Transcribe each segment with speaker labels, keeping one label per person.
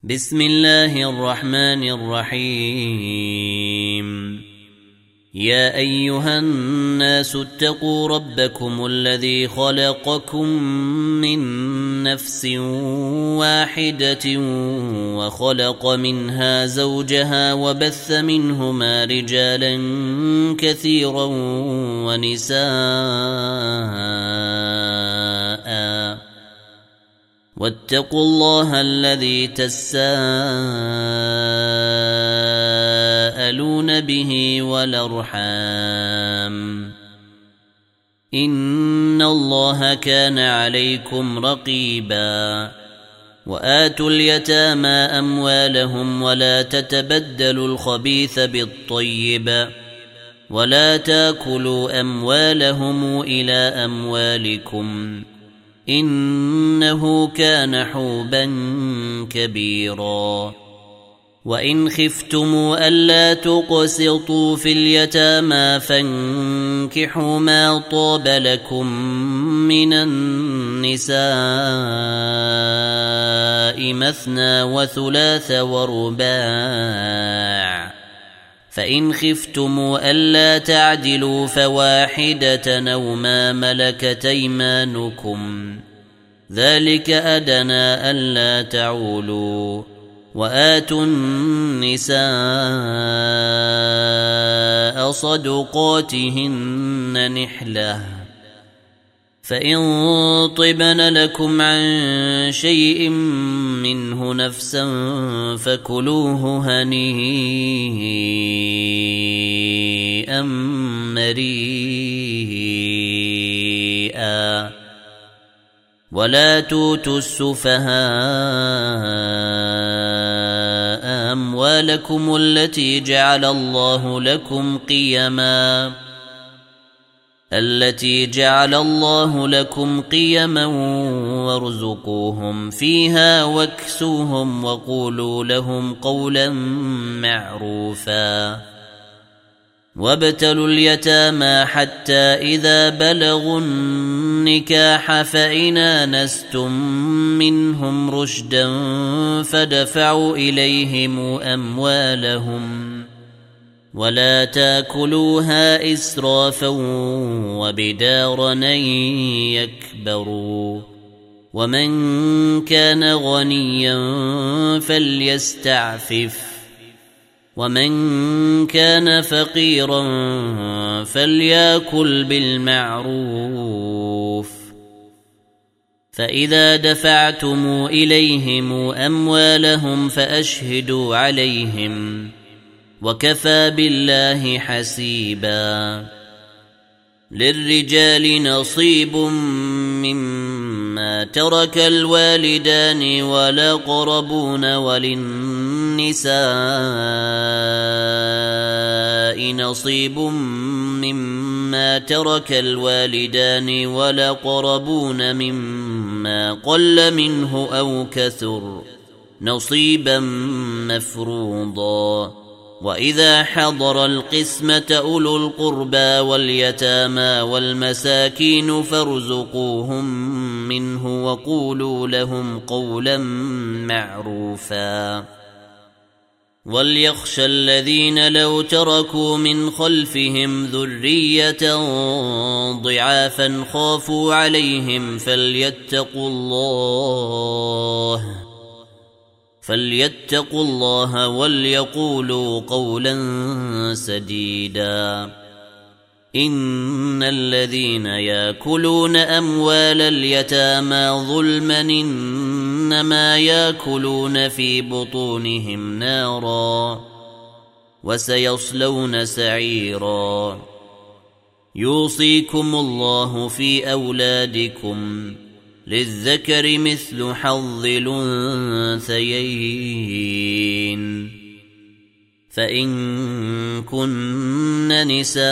Speaker 1: بسم الله الرحمن الرحيم. يا أيها الناس اتقوا ربكم الذي خلقكم من نفس واحدة وخلق منها زوجها وبث منهما رجالا كثيرا ونساء واتقوا الله الذي تساءلون به والأرحام إن الله كان عليكم رقيبا. وآتوا اليتامى أموالهم ولا تتبدلوا الخبيث بالطيب ولا تاكلوا أموالهم إلى أموالكم إنه كان حوبا كبيرا. وإن خفتم ألا تقسطوا في اليتامى فانكحوا ما طاب لكم من النساء مثنى وثلاث ورباع، فإن خفتم ألا تعدلوا فواحدة أو ما ملكت أيمانكم ذلك أدنى ألا تعولوا. وآتوا النساء صدقاتهن نحلة، فإن طبن لكم عن شيء منه نفسا فكلوه هنيئا مريئا. ولا توتوا السفهاء أموالكم التي جعل الله لكم قيما وارزقوهم فيها واكسوهم وقولوا لهم قولا معروفا. وابتلوا اليتامى حتى إذا بلغوا النكاح فإن آنستم منهم رشدا فدفعوا إليهم أموالهم ولا تاكلوها إسرافا وبدارا أن يكبروا. ومن كان غنيا فليستعفف ومن كان فقيرا فليأكل بالمعروف. فإذا دفعتم إليهم أموالهم فأشهدوا عليهم وكفى بالله حسيبا. للرجال نصيب مما ترك الوالدان والأقربون وللنساء نصيب مما ترك الوالدان والأقربون مما قل منه أو كثر نصيبا مفروضا. وإذا حضر القسمة أولو القربى واليتامى والمساكين فارزقوهم منه وقولوا لهم قولا معروفا. وليخشى الذين لو تركوا من خلفهم ذرية ضعافا خافوا عليهم فليتقوا الله وليقولوا قولا سديدا. إن الذين يأكلون أموال اليتامى ظلما إنما يأكلون في بطونهم نارا وسيصلون سعيرا. يوصيكم الله في أولادكم للذكر مثل حظ الأنثيين، فإن كن نساء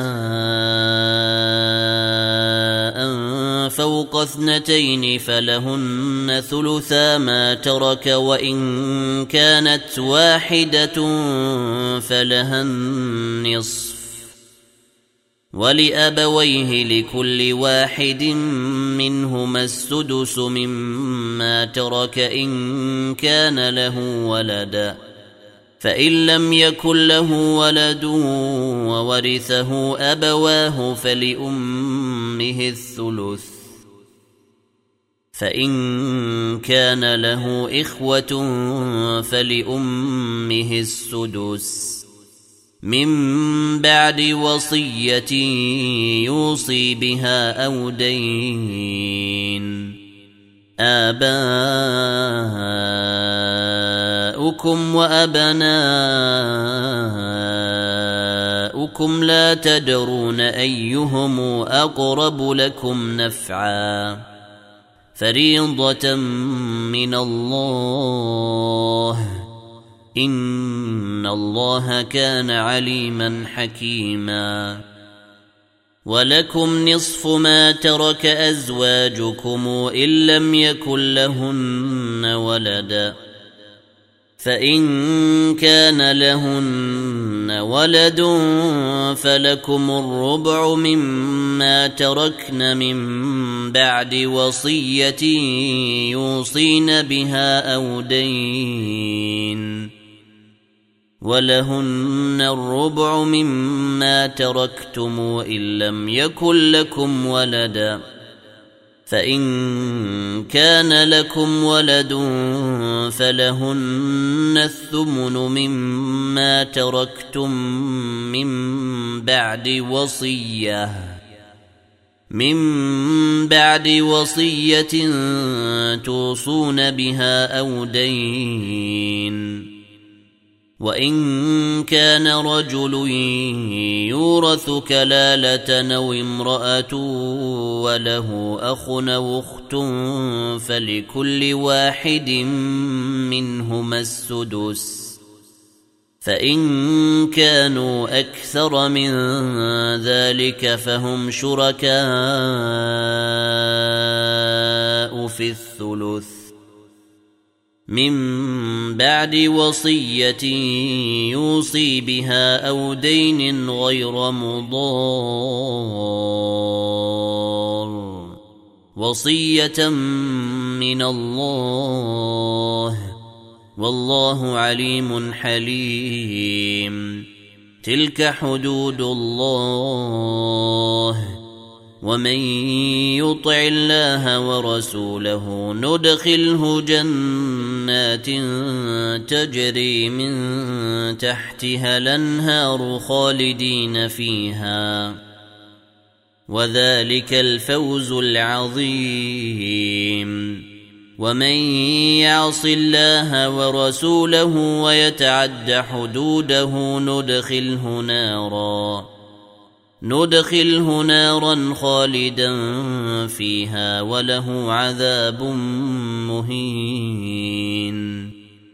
Speaker 1: فوق 2 فلهن ثلثا ما ترك، وإن كانت واحدة فلها النصف، ولأبويه لكل واحد منهما السدس مما ترك إن كان له ولد، فإن لم يكن له ولد وورثه أبواه فلأمه الثلث، فإن كان له إخوة فلأمه السدس من بعد وصية يوصي بها أو دين. آباؤكم وأبناؤكم لا تدرون أيهم أقرب لكم نفعا، فريضة من الله، إن الله كان عليما حكيما. ولكم نصف ما ترك أزواجكم إن لم يكن لهن ولد، فإن كان لهن ولد فلكم الربع مما تركن من بعد وصية يوصين بها أو دين، ولهن الربع مما تركتم إن لم يكن لكم ولد، فإن كان لكم ولد فلهن الثمن مما تركتم من بعد وصية توصون بها أو دين. وإن كان رجل يورث كلالة أو امرأة وله أخ أو أخت فلكل واحد منهما السدس، فإن كانوا أكثر من ذلك فهم شركاء في الثلث من بعد وصية يوصي بها أو دين غير مضار، وصية من الله، والله عليم حليم. تلك حدود الله، ومن يطع الله ورسوله ندخله جنات تجري من تحتها الأنهار خالدين فيها، وذلك الفوز العظيم. ومن يعص الله ورسوله ويتعد حدوده ندخله نارا خالدا فيها وله عذاب مهين.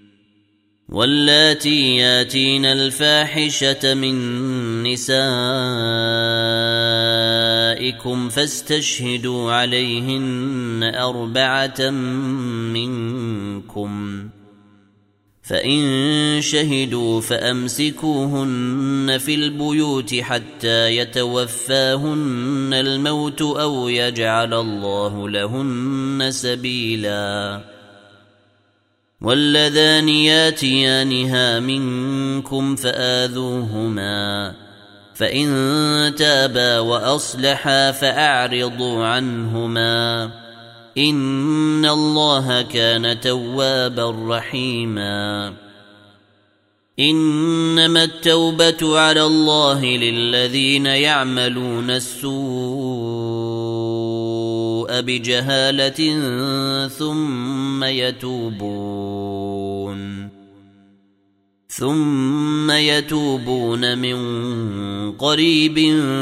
Speaker 1: واللاتي ياتين الفاحشة من نسائكم فاستشهدوا عليهن 4 منكم، فإن شهدوا فأمسكوهن في البيوت حتى يتوفاهن الموت أو يجعل الله لهن سبيلا. واللذان ياتيانها منكم فآذوهما، فإن تابا وأصلحا فأعرضوا عنهما، إن الله كان توابا رحيما. إنما التوبة على الله للذين يعملون السوء بجهالة ثم يتوبون من قريب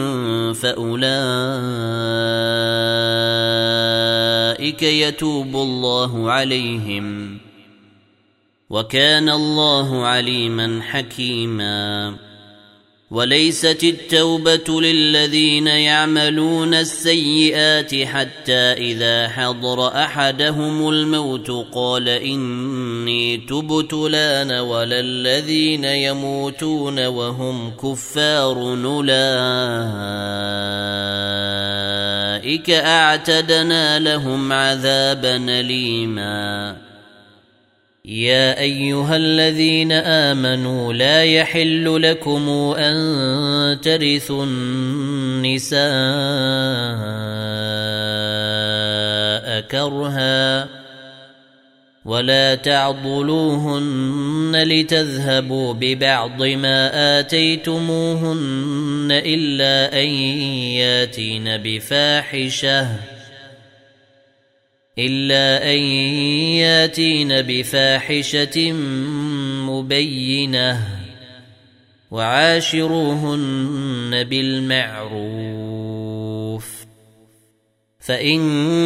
Speaker 1: فأولئك يتوب الله عليهم، وكان الله عليما حكيما. وليست التوبة للذين يعملون السيئات حتى إذا حضر أحدهم الموت قال إني تبت الآن ولا الذين يموتون وهم كفار أولئك أعتدنا لهم عذابا أليما. يا أيها الذين آمنوا لا يحل لكم أن ترثوا النساء كرها ولا تعضلوهن لتذهبوا ببعض ما آتيتموهن إلا أن ياتين بفاحشة مبينة وعاشروهن بالمعروف فإن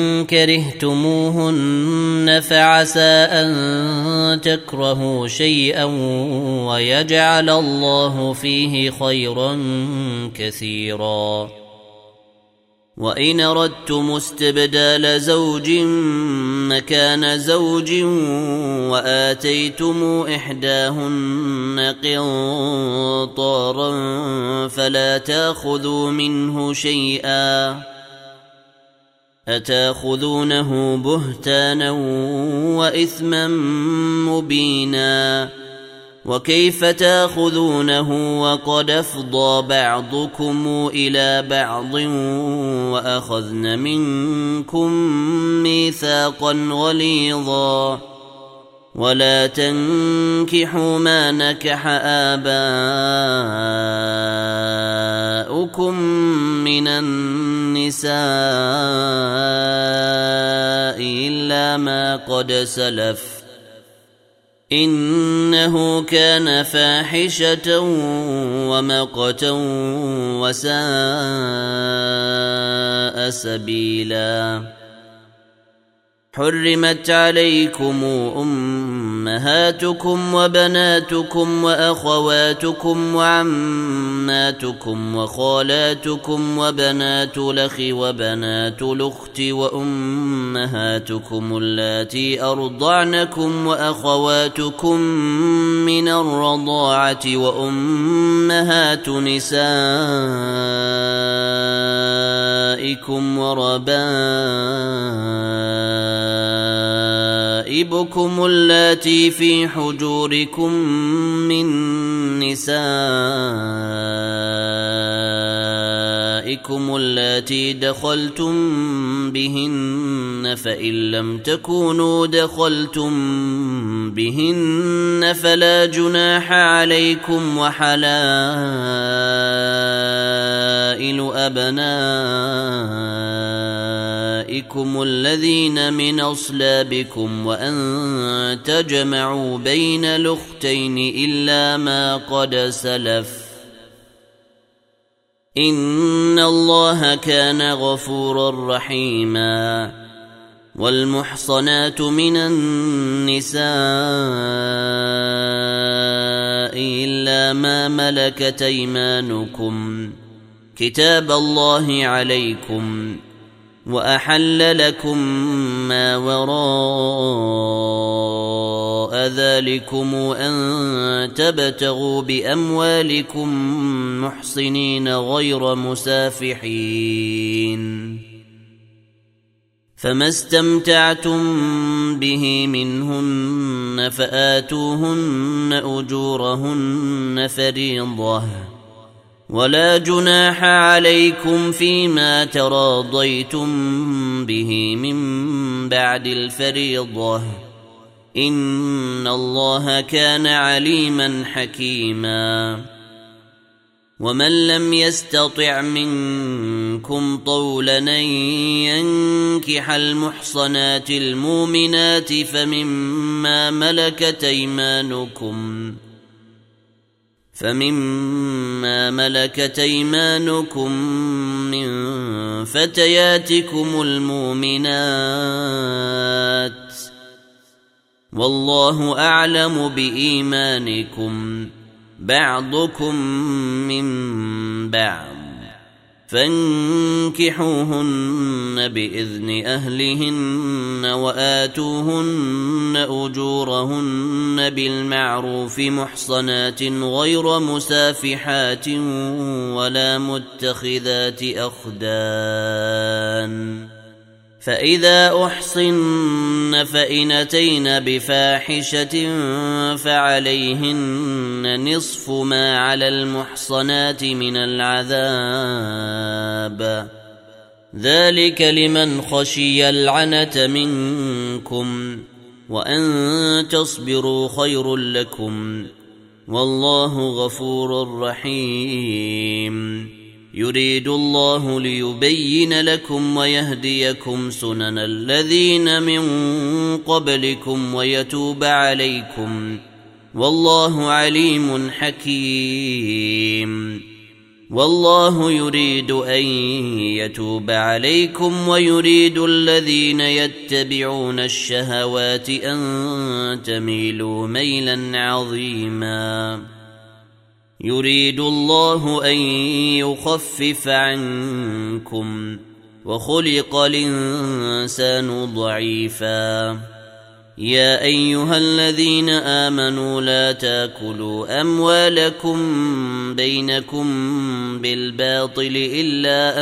Speaker 1: كرهتموهن فعسى أن تكرهوا شيئا ويجعل الله فيه خيرا كثيرا. وإن أردتم استبدال زوج مكان زوج وآتيتم إحداهن قنطارا فلا تأخذوا منه شيئا أتأخذونه بهتانا وإثما مبينا وكيف تأخذونه وقد أفضى بعضكم إلى بعض وأخذن منكم ميثاقا غليظا ولا تنكحوا ما نكح آباؤكم من النساء إلا ما قد سلف إنه كان فاحشة ومقتا وساء سبيلا. حرمت عليكم أمهاتكم وبناتكم وأخواتكم وعماتكم وخالاتكم وبنات الأخ وبنات الأخت وأمهاتكم اللاتي أرضعنكم وأخواتكم من الرضاعة وأمهات نسائكم وربائبكم اللاتي في حجوركم من نسائكم اللاتي دخلتم بهن فإن لم تكونوا دخلتم بهن فلا جناح عليكم وحلائل أبنائكم الذين من أصلابكم وأن تجمعوا بين الأختين إلا ما قد سلف إن الله كان غفورا رحيما. والمحصنات من النساء إلا ما ملكت أيمانكم كتاب الله عليكم وأحل لكم ما وراء ذلكم أن تبتغوا بأموالكم محصنين غير مسافحين فما استمتعتم به منهن فآتوهن أجورهن فريضة ولا جناح عليكم فيما تراضيتم به من بعد الفريضة إن الله كان عليما حكيما. ومن لم يستطع منكم طولا أن ينكح المحصنات المؤمنات فمما ملكت أيمانكم من فتياتكم المؤمنات والله أعلم بإيمانكم بعضكم من بعض فانكحوهن بإذن أهلهن وآتوهن أجورهن بالمعروف محصنات غير مسافحات ولا متخذات أخدان فإذا أحصن فإن أتين بفاحشة فعليهن نصف ما على المحصنات من العذاب ذلك لمن خشي العنة منكم وأن تصبروا خير لكم والله غفور رحيم يريد الله ليبين لكم ويهديكم سنن الذين من قبلكم ويتوب عليكم والله عليم حكيم والله يريد أن يتوب عليكم ويريد الذين يتبعون الشهوات أن تميلوا ميلا عظيما يريد الله أن يخفف عنكم وخلق الإنسان ضعيفا يا أيها الذين آمنوا لا تاكلوا أموالكم بينكم بالباطل إلا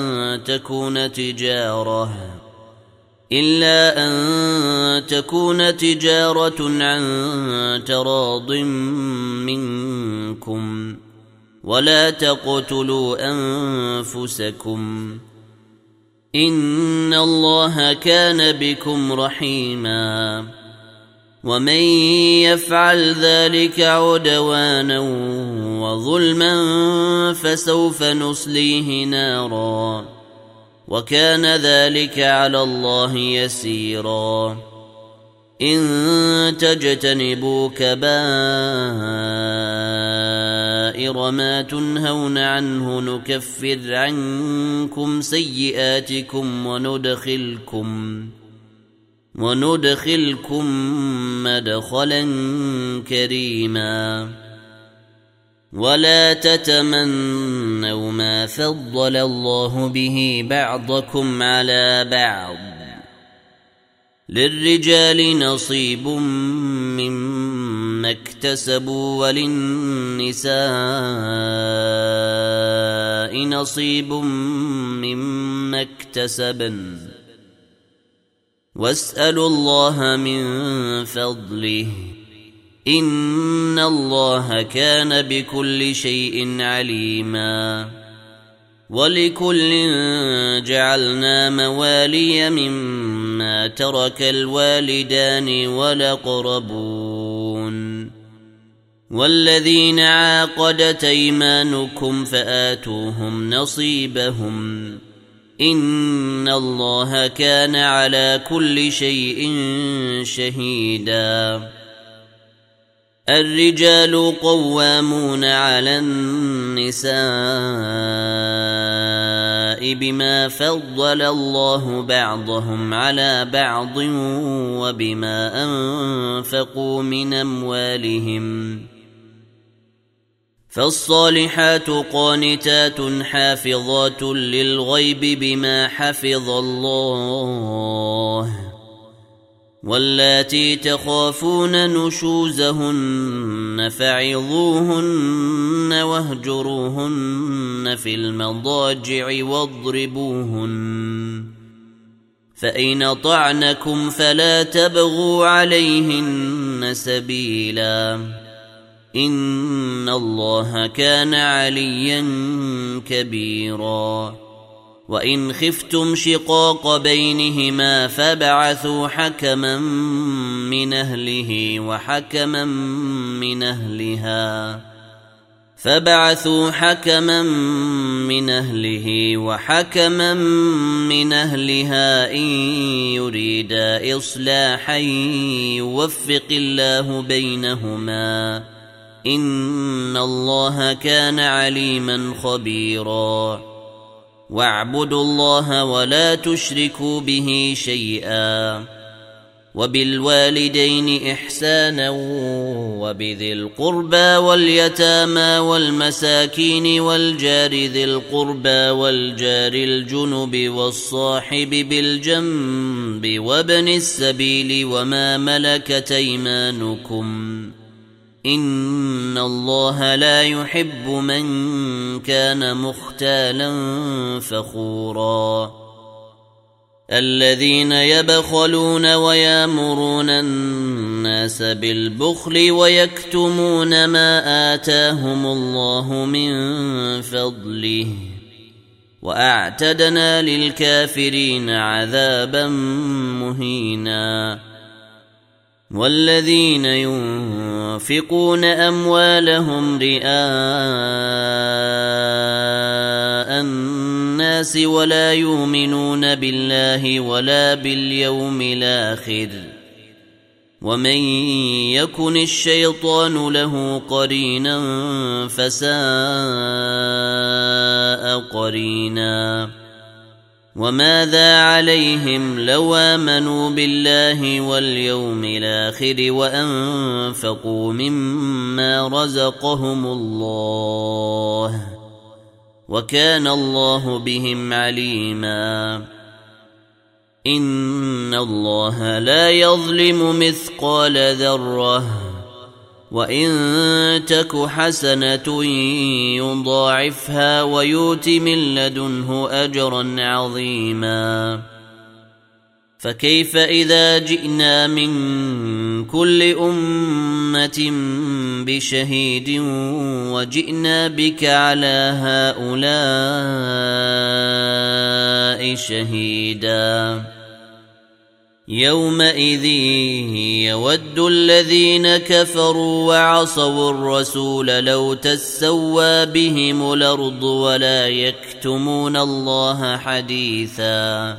Speaker 1: أن تكون تجارة عن تراض منكم ولا تقتلوا أنفسكم إن الله كان بكم رحيما ومن يفعل ذلك عدوانا وظلما فسوف نصليه نارا وكان ذلك على الله يسيرا إن تجتنبوا كبائر ما تنهون عنه نكفر عنكم سيئاتكم وندخلكم مدخلا كريما ولا تتمنوا ما فضل الله به بعضكم على بعض للرجال نصيب مما اكتسبوا وللنساء نصيب مما اكتسبن واسألوا الله من فضله إن الله كان بكل شيء عليما ولكل جعلنا موالي مما ترك الوالدان والأقربون والذين عاقدت أيمانكم فآتوهم نصيبهم إن الله كان على كل شيء شهيدا الرجال قوامون على النساء بما فضل الله بعضهم على بعض وبما أنفقوا من أموالهم فالصالحات قانتات حافظات للغيب بما حفظ الله واللاتي تخافون نشوزهن فعظوهن واهجروهن في المضاجع واضربوهن فإن طعنكم فلا تبغوا عليهن سبيلا إن الله كان عليا كبيرا وإن خفتم شقاق بينهما فابعثوا حكما من أهله وحكما من أهلها إن يريدا إصلاحا يوفق الله بينهما إن الله كان عليما خبيرا واعبدوا الله ولا تشركوا به شيئا وبالوالدين إحسانا وبذي القربى واليتامى والمساكين والجار ذي القربى والجار الجنب والصاحب بالجنب وابن السبيل وما ملكت أيمانكم إن الله لا يحب من كان مختالا فخورا الذين يبخلون ويامرون الناس بالبخل ويكتمون ما آتاهم الله من فضله وأعتدنا للكافرين عذابا مهينا والذين ينفقون أموالهم رئاء الناس ولا يؤمنون بالله ولا باليوم الآخر ومن يكن الشيطان له قرينا فساء قرينا وماذا عليهم لو آمنوا بالله واليوم الآخر وأنفقوا مما رزقهم الله وكان الله بهم عليما إن الله لا يظلم مثقال ذرة وإن تك حسنة يضاعفها ويؤت من لدنه أجرا عظيما فكيف إذا جئنا من كل أمة بشهيد وجئنا بك على هؤلاء شهيدا يومئذ يود الذين كفروا وعصوا الرسول لو تسوى بهم الأرض ولا يكتمون الله حديثا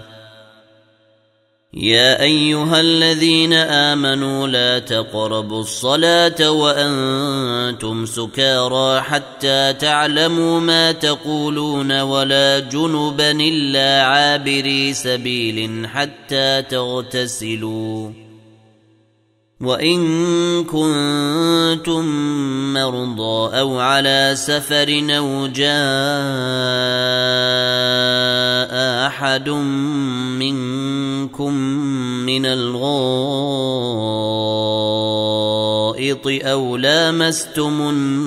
Speaker 1: يا أيها الذين آمنوا لا تقربوا الصلاة وأنتم سكارى حتى تعلموا ما تقولون ولا جنبا إلا عابري سبيل حتى تغتسلوا وإن كنتم مرضى أو على سفر أو جاء أحد منكم من الغائط أو لامستم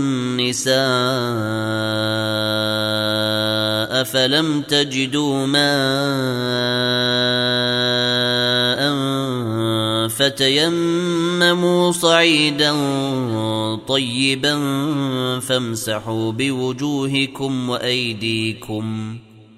Speaker 1: النساء فلم تجدوا ماء فتيمموا صعيدا طيبا فامسحوا بوجوهكم وأيديكم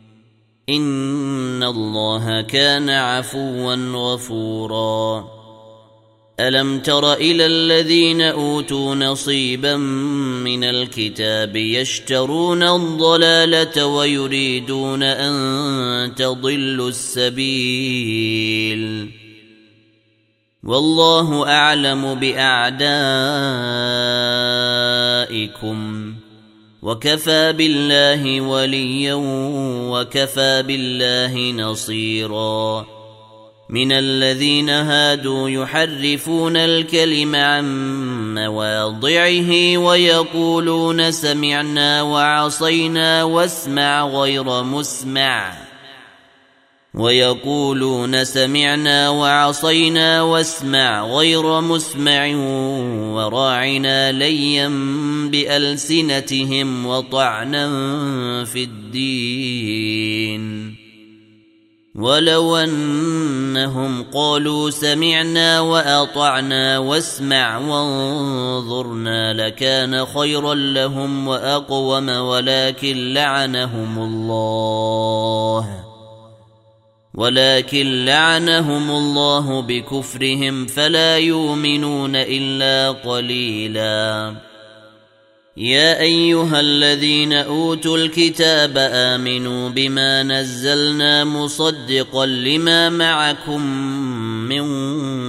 Speaker 1: إن الله كان عفوا غفورا ألم تر إلى الذين أوتوا نصيبا من الكتاب يشترون الضلالة ويريدون أن تضلوا السبيل والله أعلم بأعدائكم وكفى بالله وليا وكفى بالله نصيرا من الذين هادوا يحرفون الكلم عن مواضعه ويقولون سمعنا وعصينا واسمع غير مسمع وراعنا ليا بألسنتهم وطعنا في الدين ولو أنهم قالوا سمعنا وأطعنا واسمع وانظرنا لكان خيرا لهم وأقوم ولكن لعنهم الله بكفرهم فلا يؤمنون إلا قليلا يا أيها الذين أوتوا الكتاب آمنوا بما نزلنا مصدقا لما معكم من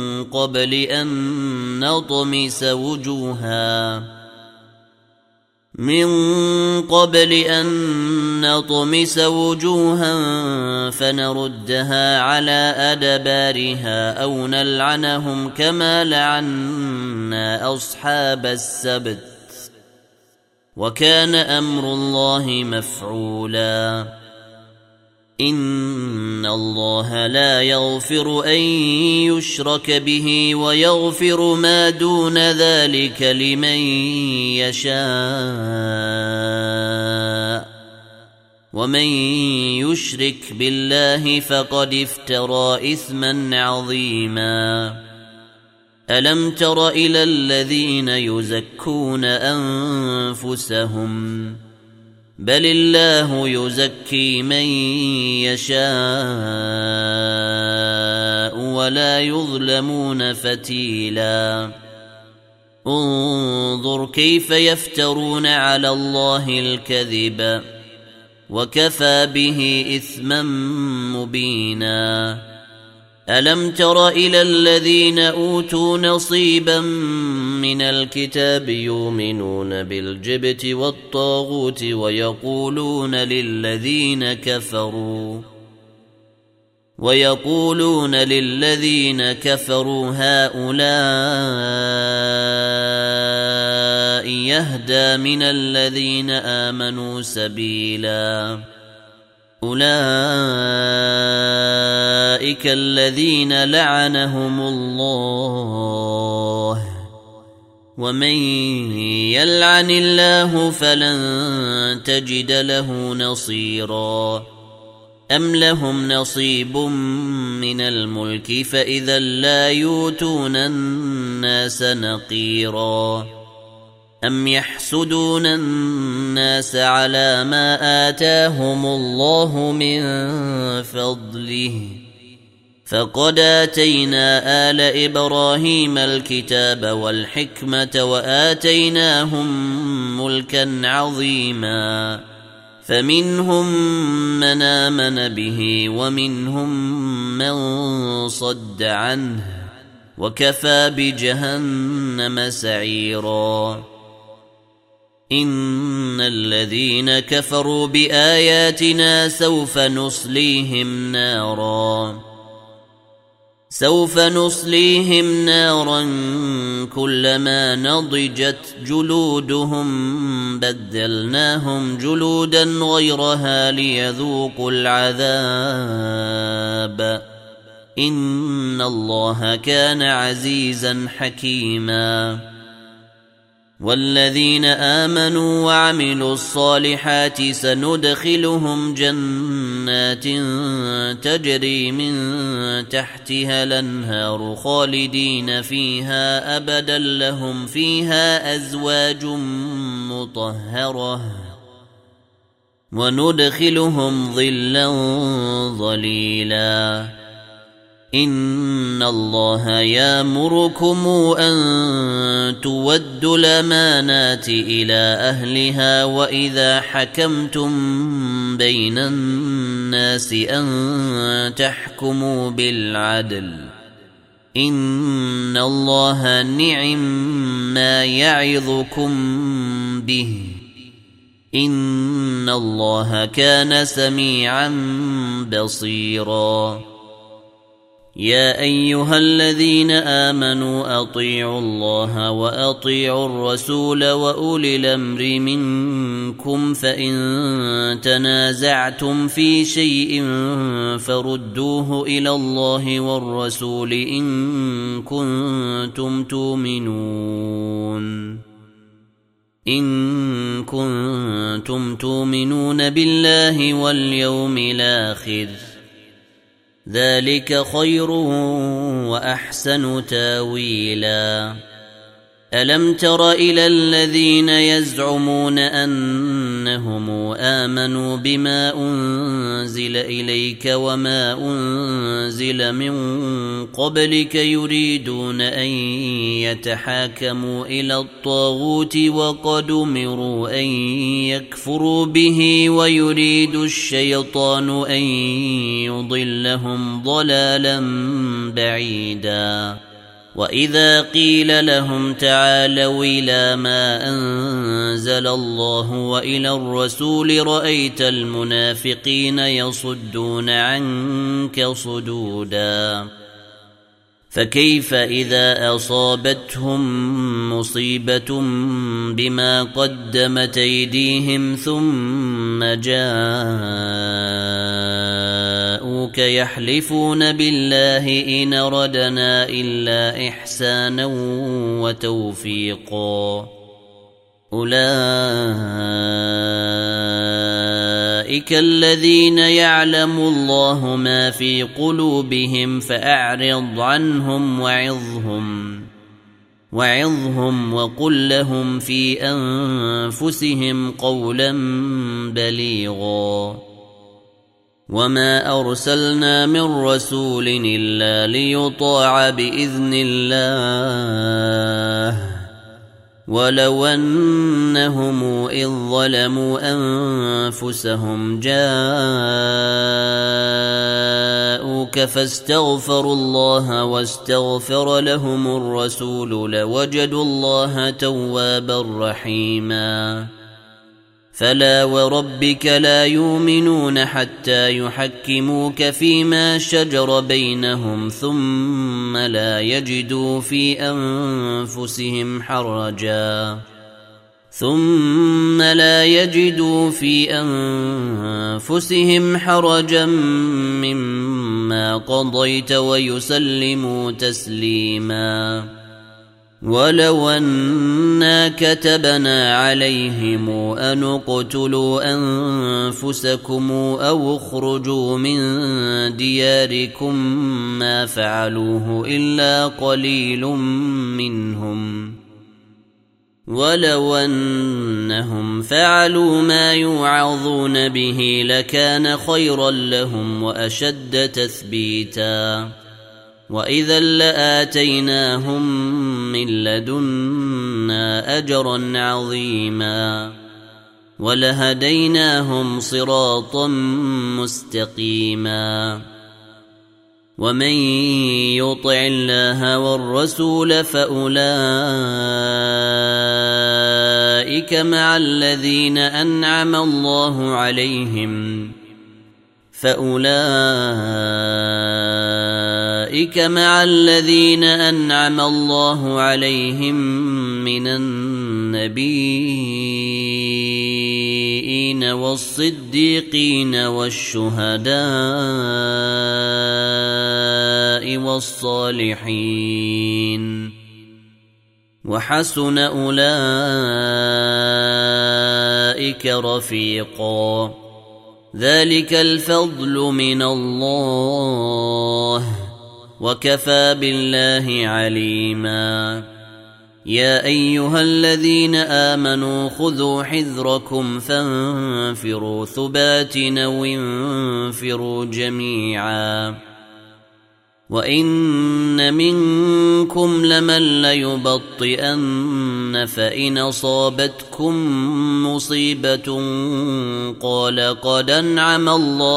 Speaker 1: قبل أن نطمس وجوها من قبل أن نطمس وجوها فنردها على أدبارها أو نلعنهم كما لعنا أصحاب السبت وكان أمر الله مفعولا إن الله لا يغفر أن يشرك به ويغفر ما دون ذلك لمن يشاء ومن يشرك بالله فقد افترى إثما عظيما ألم تر إلى الذين يزكون أنفسهم بل الله يزكي من يشاء ولا يظلمون فتيلا انظر كيف يفترون على الله الكذب وكفى به إثما مبينا ألم تر إلى الذين أوتوا نصيبا من الكتاب يؤمنون بالجبت والطاغوت ويقولون للذين كفروا هؤلاء يهدى من الذين آمنوا سبيلا أولئك الذين لعنهم الله ومن يلعن الله فلن تجد له نصيرا أم لهم نصيب من الملك فإذا لا يؤتون الناس نقيرا أم يحسدون الناس على ما آتاهم الله من فضله فقد آتينا آل إبراهيم الكتاب والحكمة وآتيناهم ملكا عظيما فمنهم من آمن به ومنهم من صد عنه وكفى بجهنم سعيرا إن الذين كفروا بآياتنا سوف نصليهم نارا كلما نضجت جلودهم بدلناهم جلودا غيرها ليذوقوا العذاب إن الله كان عزيزا حكيما والذين آمنوا وعملوا الصالحات سندخلهم جنات تجري من تحتها الأنهار خالدين فيها أبدا لهم فيها أزواج مطهرة وندخلهم ظلا ظليلا إن الله يأمركم أن تودوا الأمانات إلى أهلها وإذا حكمتم بين الناس أن تحكموا بالعدل إن الله نعم ما يعظكم به إن الله كان سميعا بصيرا يا أيها الذين آمنوا أطيعوا الله وأطيعوا الرسول وأولي الأمر منكم فإن تنازعتم في شيء فردوه إلى الله والرسول إن كنتم تؤمنون بالله واليوم الآخر ذلك خير وأحسن تاويلا ألم تر إلى الذين يزعمون أنهم آمنوا بما أنزل إليك وما أنزل من قبلك يريدون أن يتحاكموا إلى الطاغوت وقد أمروا أن يكفروا به ويريد الشيطان أن يضلهم ضلالا بعيدا وإذا قيل لهم تعالوا إلى ما أنزل الله وإلى الرسول رأيت المنافقين يصدون عنك صدودا فكيف إذا أصابتهم مصيبة بما قدمت أيديهم ثم جاءوك يحلفون بالله إن أردنا إلا إحسانا وتوفيقا أولئك الذين يعلم الله ما في قلوبهم فأعرض عنهم وعظهم وقل لهم في أنفسهم قولا بليغا وما أرسلنا من رسول إلا ليطاع بإذن الله ولو أنهم إذ ظلموا أنفسهم جاءوك فاستغفروا الله واستغفر لهم الرسول لوجدوا الله توابا رحيما فلا وربك لا يؤمنون حتى يحكموك فيما شجر بينهم ثم لا يجدوا في أنفسهم حرجا مما قضيت ويسلموا تسليما ولو أنا كتبنا عليهم أن اقتلوا أنفسكم أو اخرجوا من دياركم ما فعلوه إلا قليل منهم ولو أنهم فعلوا ما يوعظون به لكان خيرا لهم وأشد تثبيتا وإذا لآتيناهم من لدنا أجرا عظيما ولهديناهم صراطا مستقيما ومن يطع الله والرسول فأولئك مع الذين أنعم الله عليهم من النبيين والصديقين والشهداء والصالحين وحسن أولئك رفيقا ذلك الفضل من الله وكفى بالله عليما يا أيها الذين آمنوا خذوا حذركم فانفروا ثبات أو انفروا جميعا وإن منكم لمن ليبطئن فإن أصابتكم مصيبة قال قد أنعم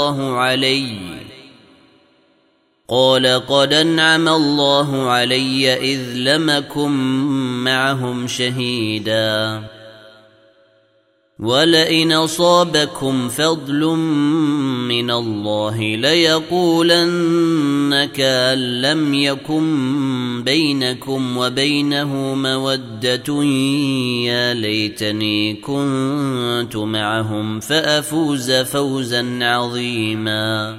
Speaker 1: الله علي إذ لم أكن معهم شهيدا ولئن أصابكم فضل من الله ليقولن كأن لم يكن بينكم وبينه مودة يا ليتني كنت معهم فأفوز فوزا عظيما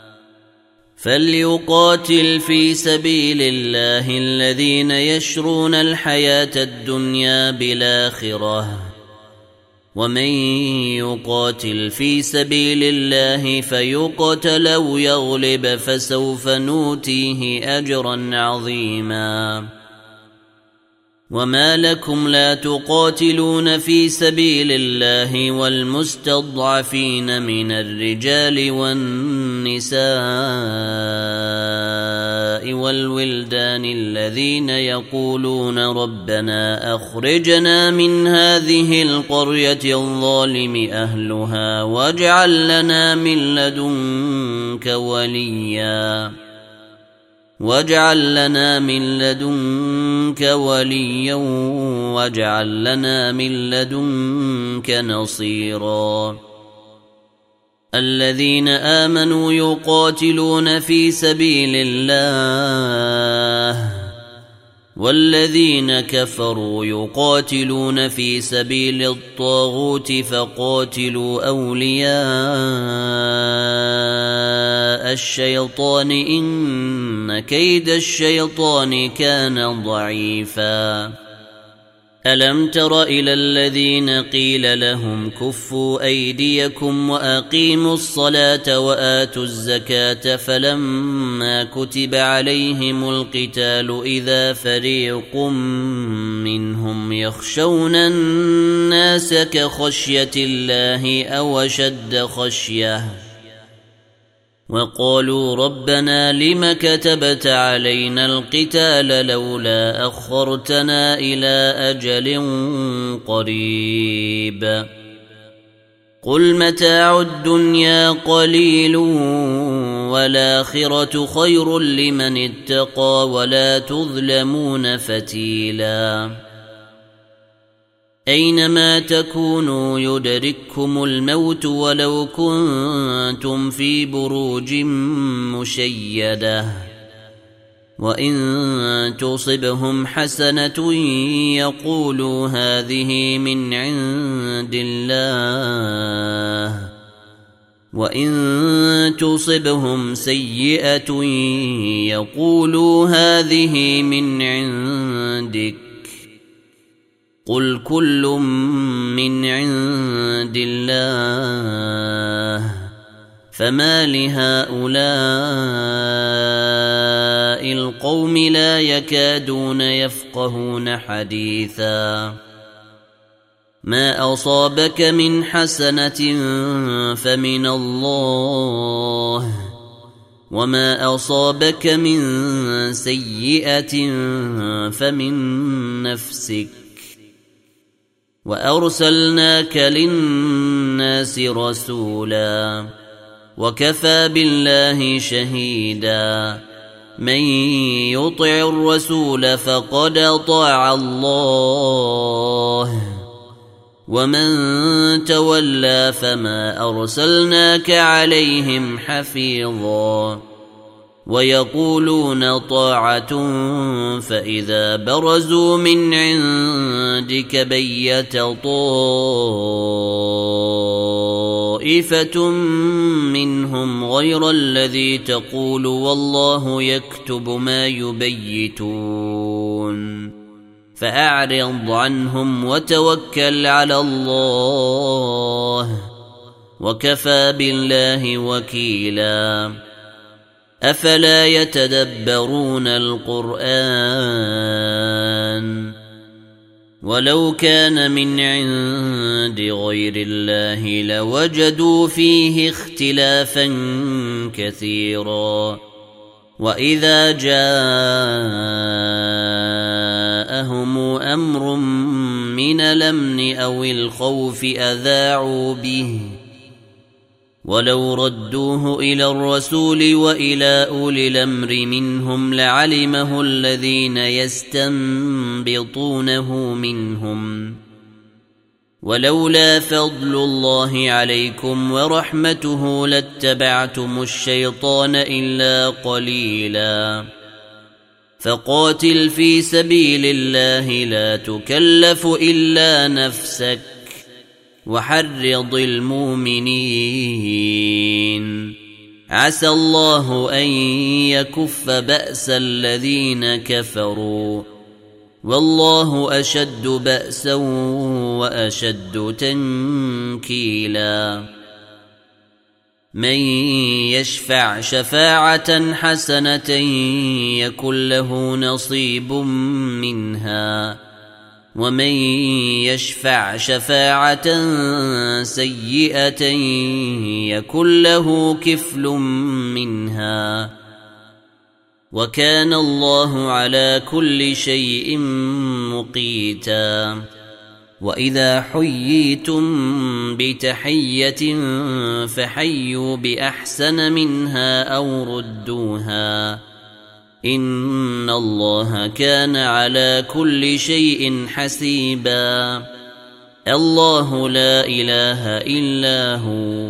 Speaker 1: فليقاتل في سبيل الله الذين يشرون الحياة الدنيا بالآخرة ومن يقاتل في سبيل الله فيقتل أو يغلب فسوف نؤتيه أجرا عظيما وما لكم لا تقاتلون في سبيل الله والمستضعفين من الرجال والنساء والولدان الذين يقولون ربنا أخرجنا من هذه القرية الظالم أهلها واجعل لنا من لدنك وليا واجعل لنا من لدنك وليا واجعل لنا من لدنك نصيرا. الذين آمنوا يقاتلون في سبيل الله والذين كفروا يقاتلون في سبيل الطاغوت فقاتلوا أولياء الشيطان إن كيد الشيطان كان ضعيفا. ألم تر إلى الذين قيل لهم كفوا أيديكم وأقيموا الصلاة وآتوا الزكاة فلما كتب عليهم القتال إذا فريق منهم يخشون الناس كخشية الله أو أشد خشية وقالوا ربنا لم كتبت علينا القتال لولا أخرتنا إلى أجل قريب قل متاع الدنيا قليل والآخرة خير لمن اتقى ولا تظلمون فتيلا. أينما تكونوا يدرككم الموت ولو كنتم في بروج مشيدة وإن تصبهم حسنة يقولوا هذه من عند الله وإن تصبهم سيئة يقولوا هذه من عندك قل كل من عند الله فما لهؤلاء القوم لا يكادون يفقهون حديثا. ما أصابك من حسنة فمن الله وما أصابك من سيئة فمن نفسك وأرسلناك للناس رسولا وكفى بالله شهيدا. من يطع الرسول فقد أطاع الله ومن تولى فما أرسلناك عليهم حفيظا. ويقولون طاعة فإذا برزوا من عندك بيت طائفة منهم غير الذي تقول والله يكتب ما يبيتون فأعرض عنهم وتوكل على الله وكفى بالله وكيلا. أفلا يتدبرون القرآن ولو كان من عند غير الله لوجدوا فيه اختلافا كثيرا. وإذا جاءهم أمر من الأمن أو الخوف أذاعوا به ولو ردوه إلى الرسول وإلى أولي الأمر منهم لعلمه الذين يستنبطونه منهم ولولا فضل الله عليكم ورحمته لاتبعتم الشيطان إلا قليلا. فقاتل في سبيل الله لا تكلف إلا نفسك وحرض المؤمنين عسى الله أن يكف بأس الذين كفروا والله أشد بأسا وأشد تنكيلا. من يشفع شفاعة حسنة يكن له نصيب منها ومن يشفع شفاعة سيئة يكن له كفل منها وكان الله على كل شيء مقيتا. وإذا حييتم بتحية فحيوا بأحسن منها أو ردوها إن الله كان على كل شيء حسيبا. الله لا إله إلا هو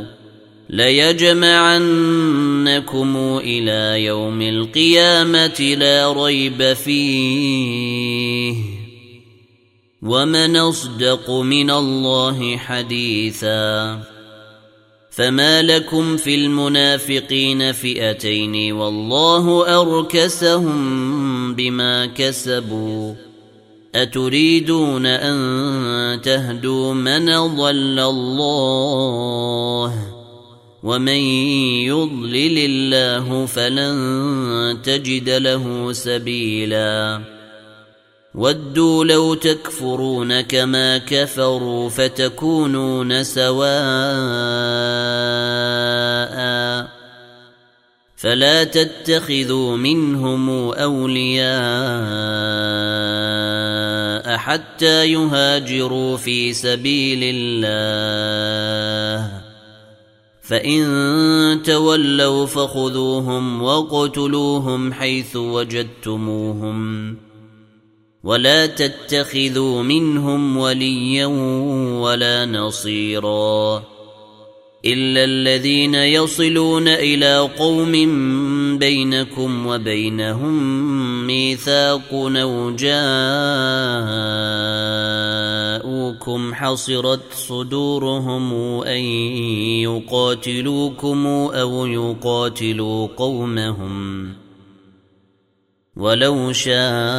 Speaker 1: ليجمعنكم إلى يوم القيامة لا ريب فيه ومن أصدق من الله حديثا. فما لكم في المنافقين فئتين والله أركسهم بما كسبوا أتريدون أن تهدوا من ضل الله ومن يضلل الله فلن تجد له سبيلا. ودوا لو تكفرون كما كفروا فتكونون سواء فلا تتخذوا منهم أولياء حتى يهاجروا في سبيل الله فإن تولوا فخذوهم واقتلوهم حيث وجدتموهم ولا تتخذوا منهم وليا ولا نصيرا إلا الذين يصلون إلى قوم بينكم وبينهم ميثاق أو جاءوكم حصرت صدورهم أن يقاتلوكم أو يقاتلوا قومهم ولو شاء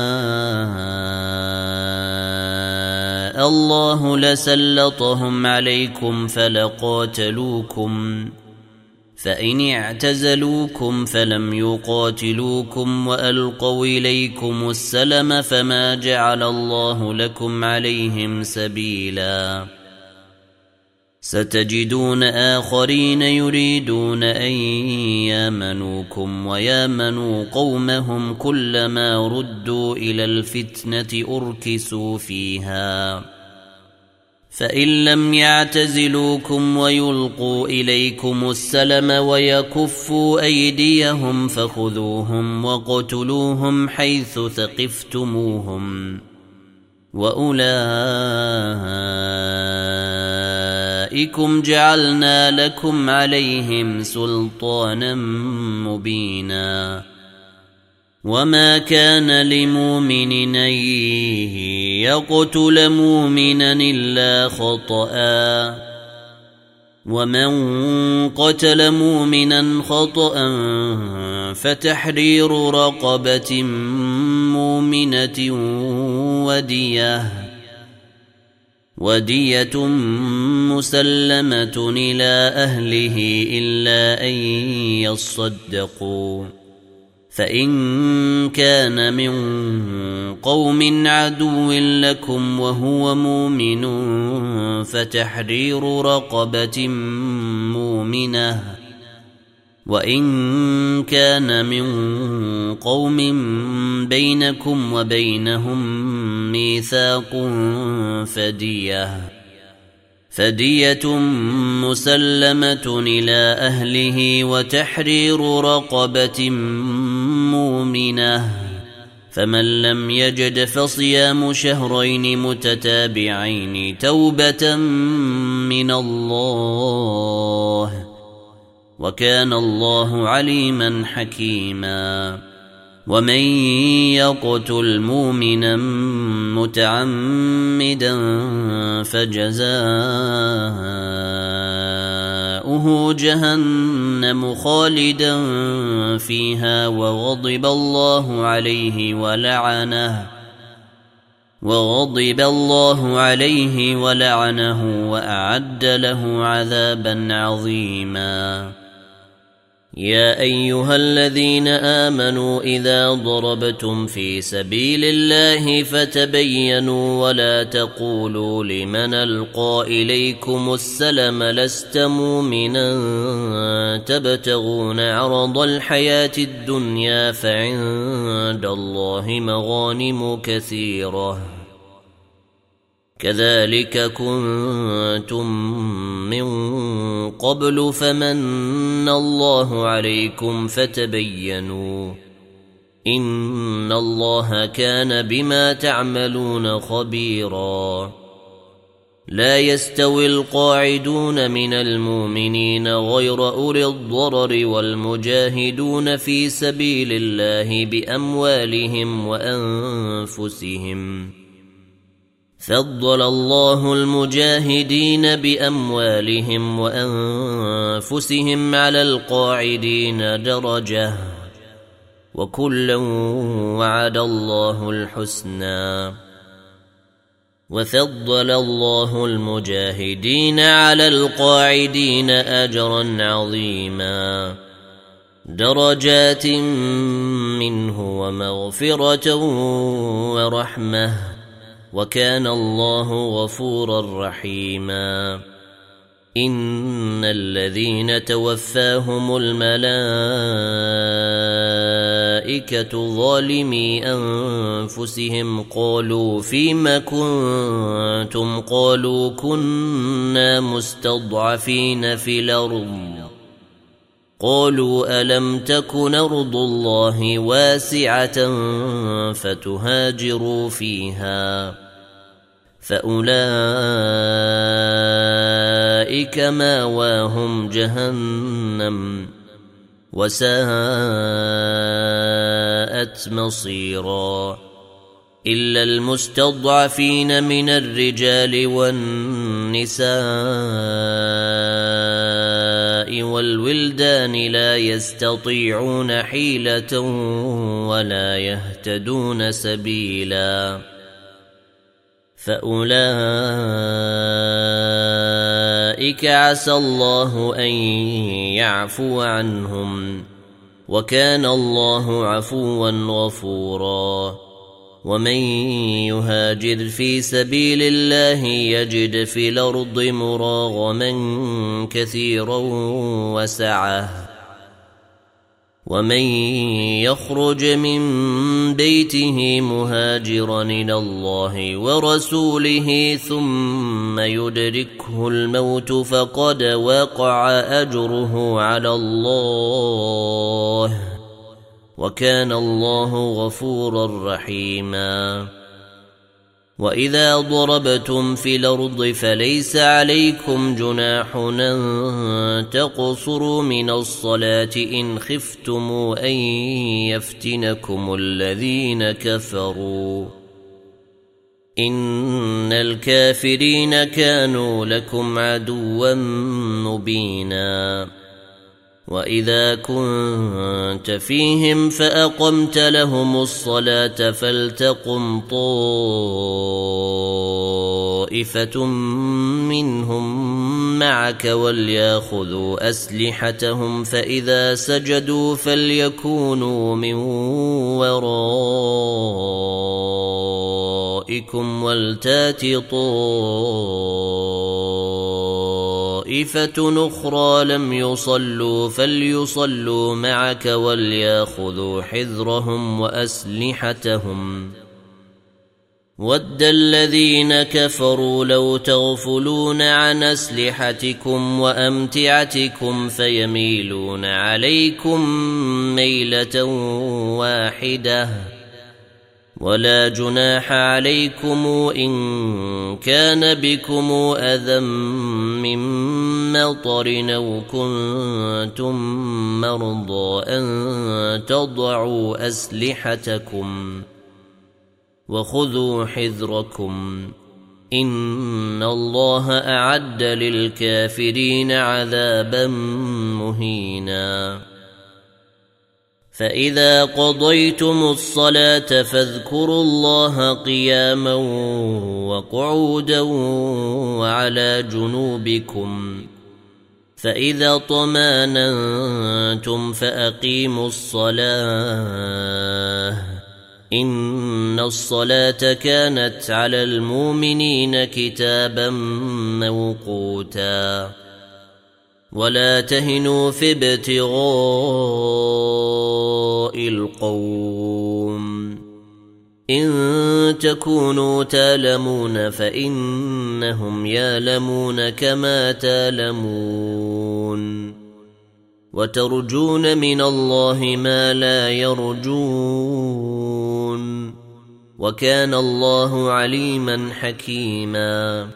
Speaker 1: الله لسلطهم عليكم فلقاتلوكم فإن اعتزلوكم فلم يقاتلوكم وألقوا إليكم السلم فما جعل الله لكم عليهم سبيلا. ستجدون آخرين يريدون أن يامنوكم ويامنوا قومهم كلما ردوا إلى الفتنة أركسوا فيها فإن لم يعتزلوكم ويلقوا إليكم السلم ويكفوا أيديهم فخذوهم واقتلوهم حيث ثقفتموهم وأولئكم جعلنا لكم عليهم سلطانا مبينا. وما كان لمؤمن أن يقتل مؤمنا إلا خطأ ومن قتل مؤمنا خطأ فتحرير رقبة مؤمنة ودية مسلمة إلى أهله إلا أن يصدقوا فإن كان من قوم عدو لكم وهو مؤمن فتحرير رقبة مؤمنة وإن كان من قوم بينكم وبينهم ميثاق فدية مسلمة إلى أهله وتحرير رقبة مؤمنة فمن لم يجد فصيام شهرين متتابعين توبة من الله وكان الله عليما حكيما. ومن يقتل مؤمنا متعمدا فجزاؤه جهنم خالدا فيها وغضب الله عليه ولعنه وأعد له عذابا عظيما. يا أيها الذين آمنوا إذا ضربتم في سبيل الله فتبينوا ولا تقولوا لمن ألقى إليكم السلم لست مؤمنا تبتغون عرض الحياة الدنيا فعند الله مغانم كثيرة كذلك كنتم من قبل فمن الله عليكم فتبينوا إن الله كان بما تعملون خبيرا. لا يستوي القاعدون من المؤمنين غير أولي الضرر والمجاهدون في سبيل الله بأموالهم وأنفسهم. فضل الله المجاهدين بأموالهم وأنفسهم على القاعدين درجة، وكلا وعد الله الحسنى. وفضل الله المجاهدين على القاعدين أجرا عظيما، درجات منه ومغفرة ورحمة، وكان الله غفورا رحيما. إن الذين توفاهم الملائكة ظالمي أنفسهم قالوا فيم كنتم؟ قالوا كنا مستضعفين في الأرض. قالوا ألم تكن أرض الله واسعة فتهاجروا فيها؟ فأولئك ماواهم جهنم وساءت مصيرا. إلا المستضعفين من الرجال والنساء والولدان لا يستطيعون حيلة ولا يهتدون سبيلا، فأولئك عسى الله أن يعفو عنهم، وكان الله عفوا غفورا. ومن يهاجر في سبيل الله يجد في الأرض مراغما كثيرا وسعة. ومن يخرج من بيته مهاجرا إلى الله ورسوله ثم يدركه الموت فقد وقع أجره على الله، وكان الله غفورا رحيما. وإذا ضربتم في الأرض فليس عليكم جناح أن تقصروا من الصلاة إن خفتم أن يفتنكم الذين كفروا، إن الكافرين كانوا لكم عدوا مبينا. وإذا كنت فيهم فأقمت لهم الصلاة فلتقم طائفة منهم معك وليأخذوا أسلحتهم، فإذا سجدوا فليكونوا من ورائكم ولتات طائفة أخرى لم يصلوا فليصلوا معك وليأخذوا حذرهم وأسلحتهم. ود الذين كفروا لو تغفلون عن أسلحتكم وأمتعتكم فيميلون عليكم ميلة واحدة، ولا جناح عليكم إن كان بكم أذى من مطر أو كنتم مرضى أن تضعوا أسلحتكم، وخذوا حذركم إن الله أعد للكافرين عذابا مهينا. فإذا قضيتم الصلاة فاذكروا الله قياما وقعودا وعلى جنوبكم، فإذا طمأننتم فأقيموا الصلاة إن الصلاة كانت على المؤمنين كتابا موقوتا. ولا تهنوا في ابتغاء القوم إن تكونوا تألمون فإنهم يألمون كما تألمون، وترجون من الله ما لا يرجون وكان الله عليما حكيما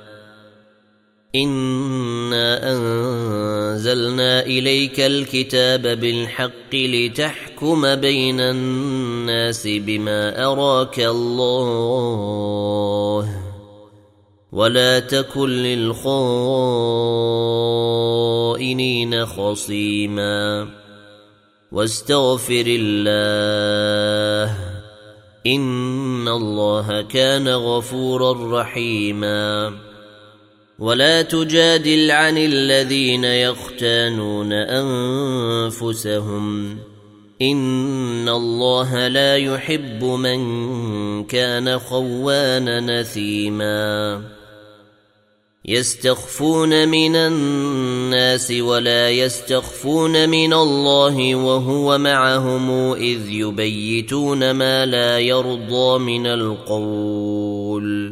Speaker 1: إنا أنزلنا إليك الكتاب بالحق لتحكم بين الناس بما أراك الله ولا تكن للخائنين خصيما واستغفر الله إن الله كان غفورا رحيما ولا تجادل عن الذين يختانون أنفسهم إن الله لا يحب من كان خوانا نثيما يستخفون من الناس ولا يستخفون من الله وهو معهم إذ يبيتون ما لا يرضى من القول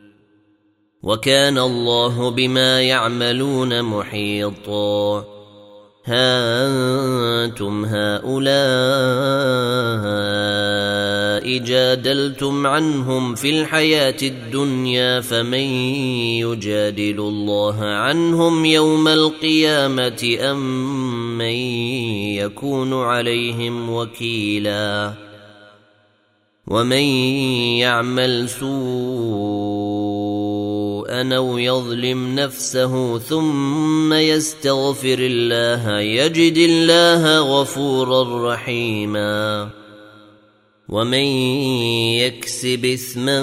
Speaker 1: وكان الله بما يعملون محيطا ها أنتم هؤلاء جادلتم عنهم في الحياة الدنيا فمن يجادل الله عنهم يوم القيامة أم من يكون عليهم وكيلا ومن يعمل سوءا أو يظلم نفسه ثم يستغفر الله يجد الله غفورا رحيما ومن يكسب إثما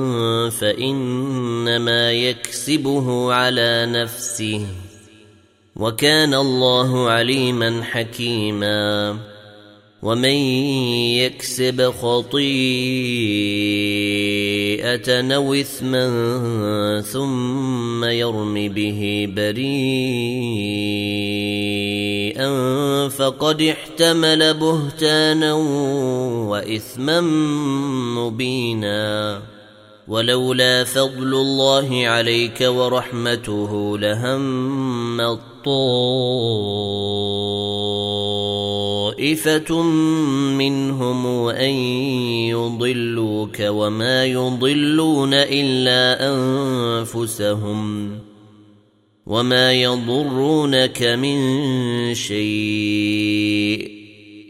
Speaker 1: فإنما يكسبه على نفسه وكان الله عليما حكيما ومن يكسب خطيئة أو إثما ثم يرم به بريئا فقد احتمل بهتانا وإثما مبينا ولولا فضل الله عليك ورحمته لهم طائفة منهم أن يضلوك وما يضلون إلا أنفسهم وما يضرونك من شيء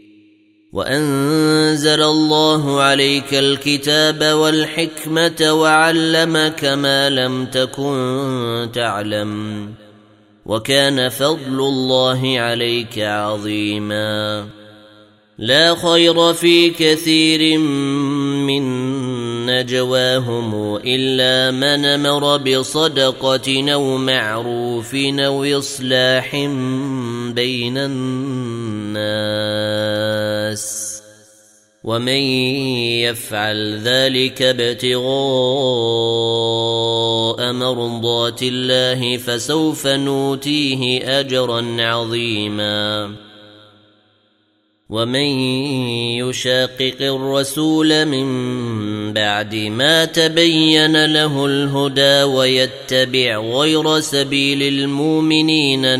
Speaker 1: وأنزل الله عليك الكتاب والحكمة وعلمك ما لم تكن تعلم وكان فضل الله عليك عظيما لا خير في كثير من نجواهم إلا من أمر بصدقة أو معروف أو إصلاح بين الناس ومن يفعل ذلك ابتغاء مرضات الله فسوف نؤتيه أجرا عظيما ومن يشاقق الرسول من بعد ما تبين له الهدى ويتبع غير سبيل المؤمنين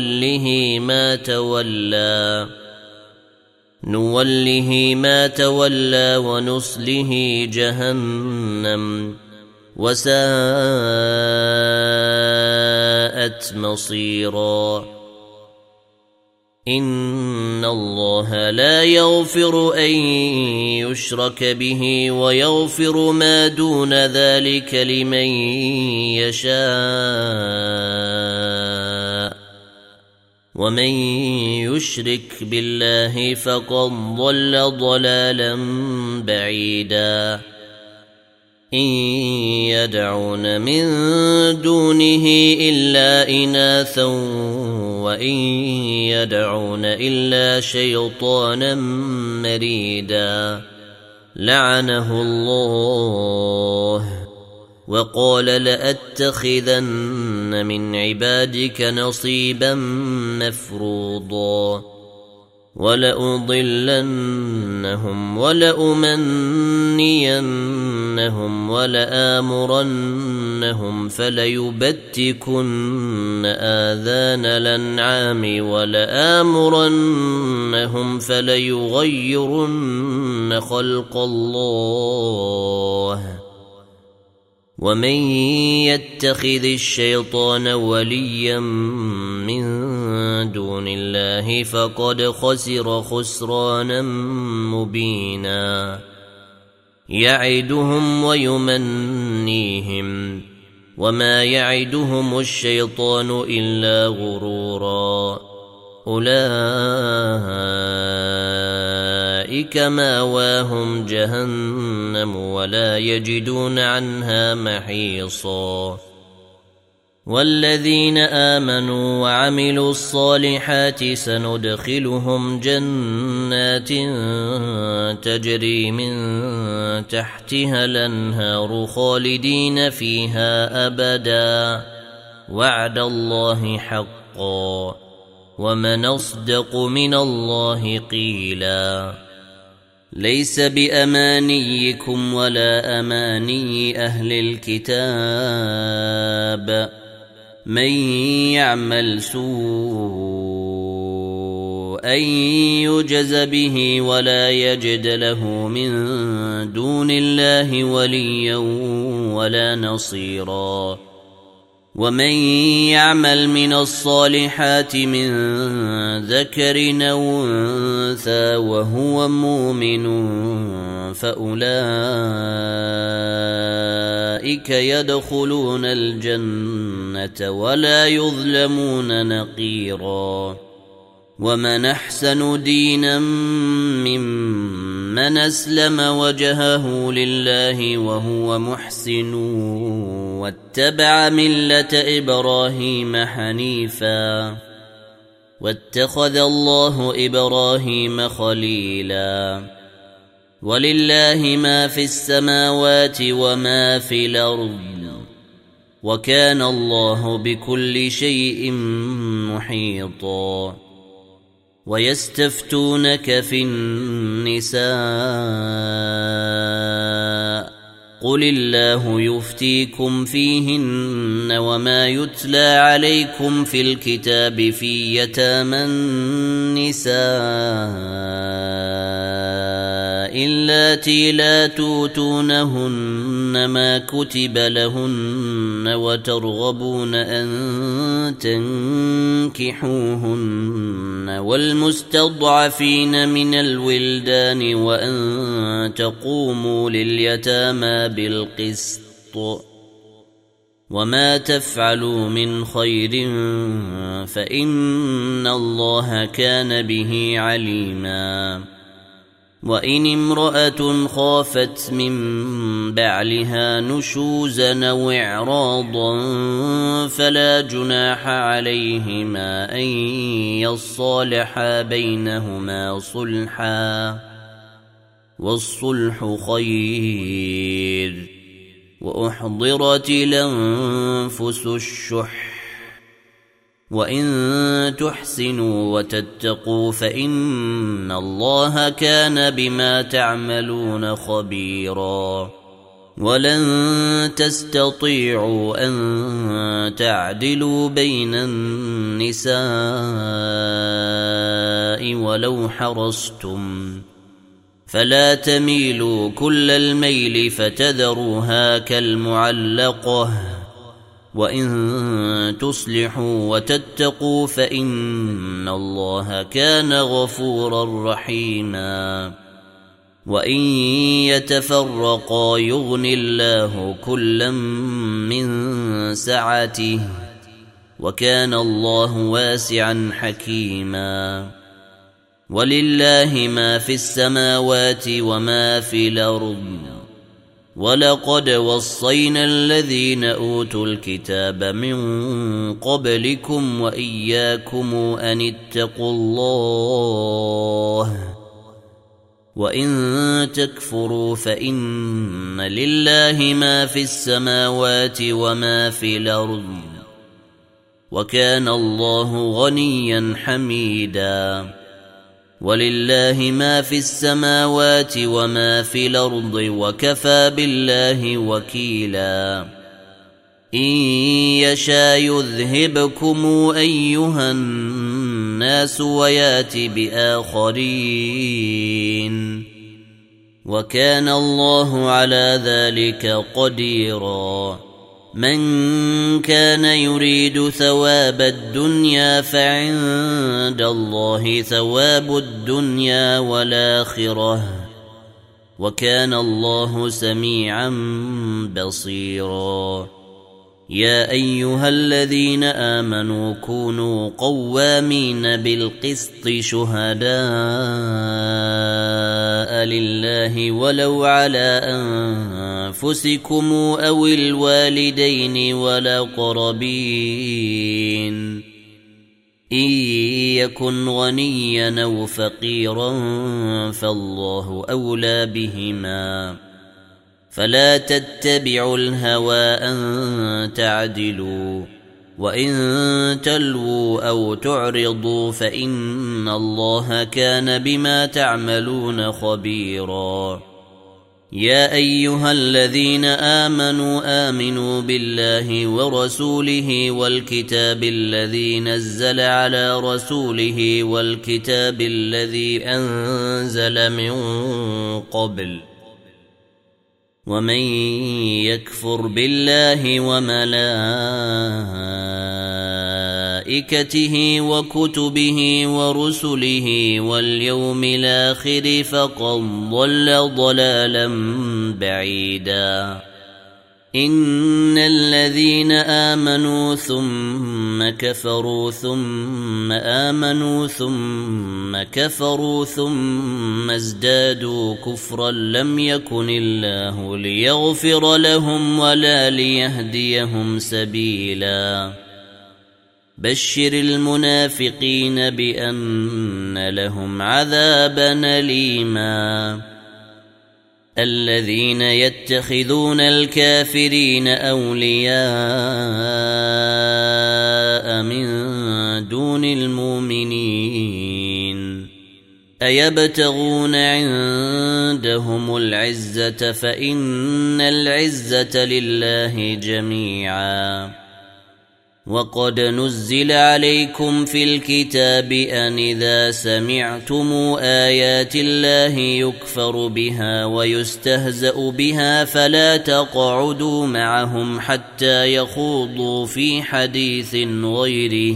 Speaker 1: نوله ما تولى ونصله جهنم وساءت مصيرا إن الله لا يغفر أن يشرك به ويغفر ما دون ذلك لمن يشاء ومن يشرك بالله فقد ضل ضلالا بعيدا إن يدعون من دونه إلا إناثا وإن يدعون إلا شيطانا مريدا لعنه الله وقال لأتخذن من عبادك نصيبا مفروضا ولأضلنهم ولأمنينهم ولآمرنهم لآمرنهم فليبتكن آذان الأنعام ولآمرنهم فليغيرن خلق الله ومن يتخذ الشيطان وليا من دون الله فقد خسر خسرانا مبينا يعدهم ويمنيهم وما يعدهم الشيطان إلا غرورا أولئك ماواهم جهنم ولا يجدون عنها محيصا والذين آمنوا وعملوا الصالحات سندخلهم جنات تجري من تحتها الأنهار خالدين فيها أبدا وعد الله حقا ومن أصدق من الله قيلا ليس بأمانيكم ولا أماني أهل الكتاب من يعمل سوءا يجز به ولا يجد له من دون الله وليا ولا نصيرا ومن يعمل من الصالحات من ذكر أو أنثى وهو مؤمن فأولئك يدخلون الجنة ولا يظلمون نقيرا ومن أحسن دينا ممن أسلم وجهه لله وهو محسن واتبع ملة إبراهيم حنيفا واتخذ الله إبراهيم خليلا ولله ما في السماوات وما في الأرض وكان الله بكل شيء محيطا ويستفتونك في النساء قل الله يفتيكم فيهن وما يتلى عليكم في الكتاب في يتامى النساء اللاتي لا توتونهن ما كتب لهن وترغبون أن تنكحوهن والمستضعفين من الولدان وأن تقوموا لليتامى بالقسط وما تفعلوا من خير فإن الله كان به عليما وإن امرأة خافت من بعلها نشوزا أو إعراضا فلا جناح عليهما أن يصالحا بينهما صلحا والصلح خير وأحضرت الأنفس الشح وإن تحسنوا وتتقوا فإن الله كان بما تعملون خبيرا ولن تستطيعوا أن تعدلوا بين النساء ولو حرصتم فلا تميلوا كل الميل فتذروها كالمعلقة وإن تصلحوا وتتقوا فإن الله كان غفورا رحيما وإن يتفرقا يغن الله كلا من سعته وكان الله واسعا حكيما ولله ما في السماوات وما في الأرض ولقد وصينا الذين أوتوا الكتاب من قبلكم وإياكم أن اتقوا الله وإن تكفروا فإن لله ما في السماوات وما في الأرض وكان الله غنيا حميدا ولله ما في السماوات وما في الأرض وكفى بالله وكيلا إن يشاء يذهبكم أيها الناس ويات بآخرين وكان الله على ذلك قديرا من كان يريد ثواب الدنيا فعند الله ثواب الدنيا والآخرة وكان الله سميعا بصيرا يا أيها الذين آمنوا كونوا قوامين بالقسط شهداء لله ولو على أنفسكم أو الوالدين والأقربين إن يكن غنيا أو فقيرا فالله أولى بهما فلا تتبعوا الهوى أن تعدلوا وإن تلووا أو تعرضوا فإن الله كان بما تعملون خبيرا يا أيها الذين آمنوا بالله ورسوله والكتاب الذي نزل على رسوله والكتاب الذي أنزل من قبل ومن يكفر بالله وملائكته وكتبه ورسله واليوم الآخر فقد ضل ضلالا بعيدا إن الذين آمنوا ثم كفروا ثم آمنوا ثم كفروا ثم ازدادوا كفرا لم يكن الله ليغفر لهم ولا ليهديهم سبيلا بشر المنافقين بأن لهم عذابا أليما الذين يتخذون الكافرين أولياء من دون المؤمنين أيبتغون عندهم العزة فإن العزة لله جميعا وقد نزل عليكم في الكتاب أن إذا سمعتم آيات الله يكفر بها ويستهزأ بها فلا تقعدوا معهم حتى يخوضوا في حديث غيره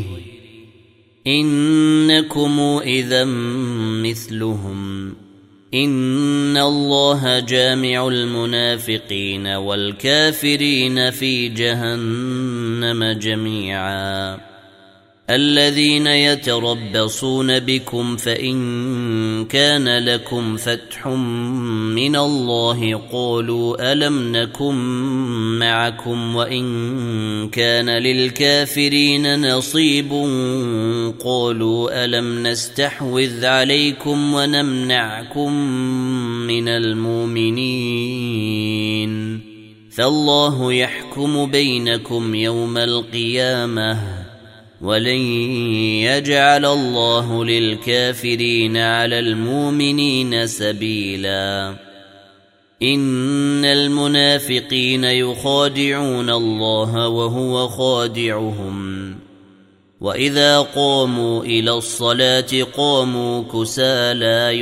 Speaker 1: إنكم إذا مثلهم إن الله جامع المنافقين والكافرين في جهنم جميعا الذين يتربصون بكم فإن كان لكم فتح من الله قالوا ألم نكن معكم وإن كان للكافرين نصيب قالوا ألم نستحوذ عليكم ونمنعكم من المؤمنين فالله يحكم بينكم يوم القيامة ولن يجعل الله للكافرين على المؤمنين سبيلا إن المنافقين يخادعون الله وهو خادعهم وإذا قاموا إلى الصلاة قاموا كسالى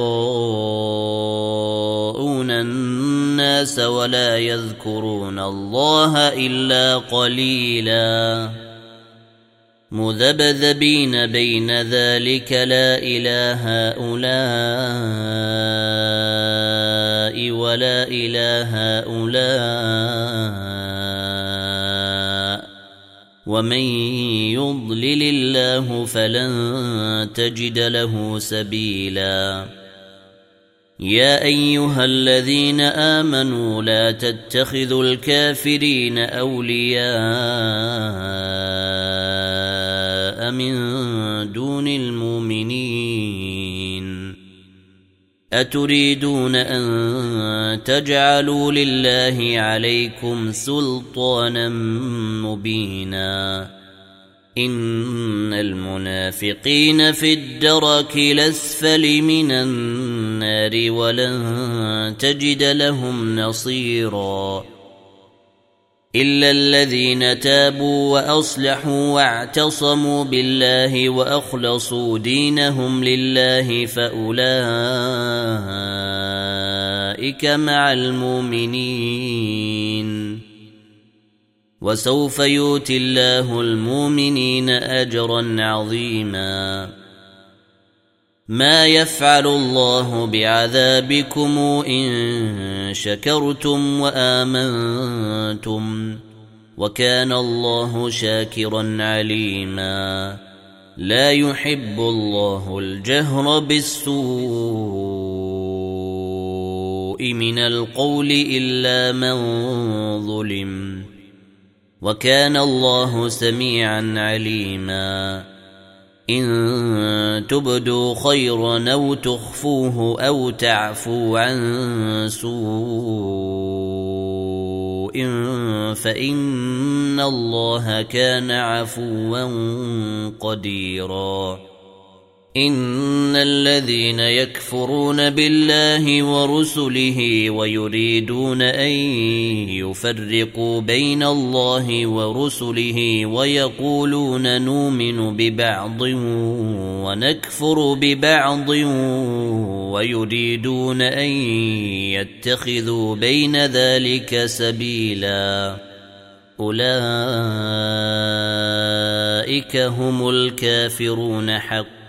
Speaker 1: يراءون الناس ولا يذكرون الله إلا قليلا مذبذبين بين ذلك لا إله هؤلاء ولا إله هؤلاء ومن يضلل الله فلن تجد له سبيلا يا أيها الذين آمنوا لا تتخذوا الكافرين أولياء من دون المؤمنين أتريدون أن تجعلوا لله عليكم سلطانا مبينا إن المنافقين في الدرك الأسفل من النار ولن تجد لهم نصيرا إلا الذين تابوا وأصلحوا واعتصموا بالله وأخلصوا دينهم لله فأولئك مع المؤمنين وسوف يؤتي الله المؤمنين أجرا عظيما ما يفعل الله بعذابكم إن شكرتم وآمنتم وكان الله شاكرا عليما لا يحب الله الجهر بالسوء من القول إلا من ظلم وكان الله سميعا عليما إن تبدوا خيرا أو تخفوه أو تعفوا عن سوء فإن الله كان عفوا قديرا إن الذين يكفرون بالله ورسله ويريدون أن يفرقوا بين الله ورسله ويقولون نؤمن ببعض ونكفر ببعض ويريدون أن يتخذوا بين ذلك سبيلا أولئك هم الكافرون حقا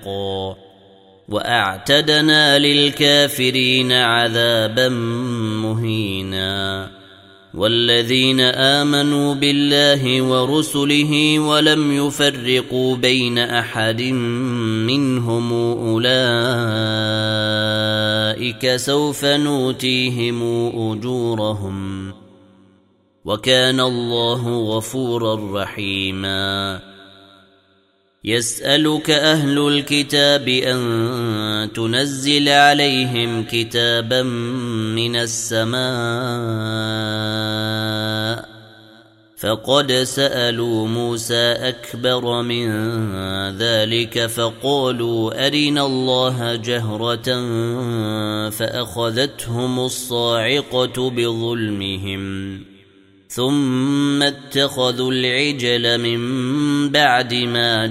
Speaker 1: وأعتدنا للكافرين عذابا مهينا والذين آمنوا بالله ورسله ولم يفرقوا بين أحد منهم أولئك سوف نؤتيهم أجورهم وكان الله غفورا رحيما يسألك أهل الكتاب أن تنزل عليهم كتابا من السماء فقد سألوا موسى أكبر من ذلك فقالوا أرنا الله جهرة فأخذتهم الصاعقة بظلمهم ثم اتخذوا العجل من بعد ما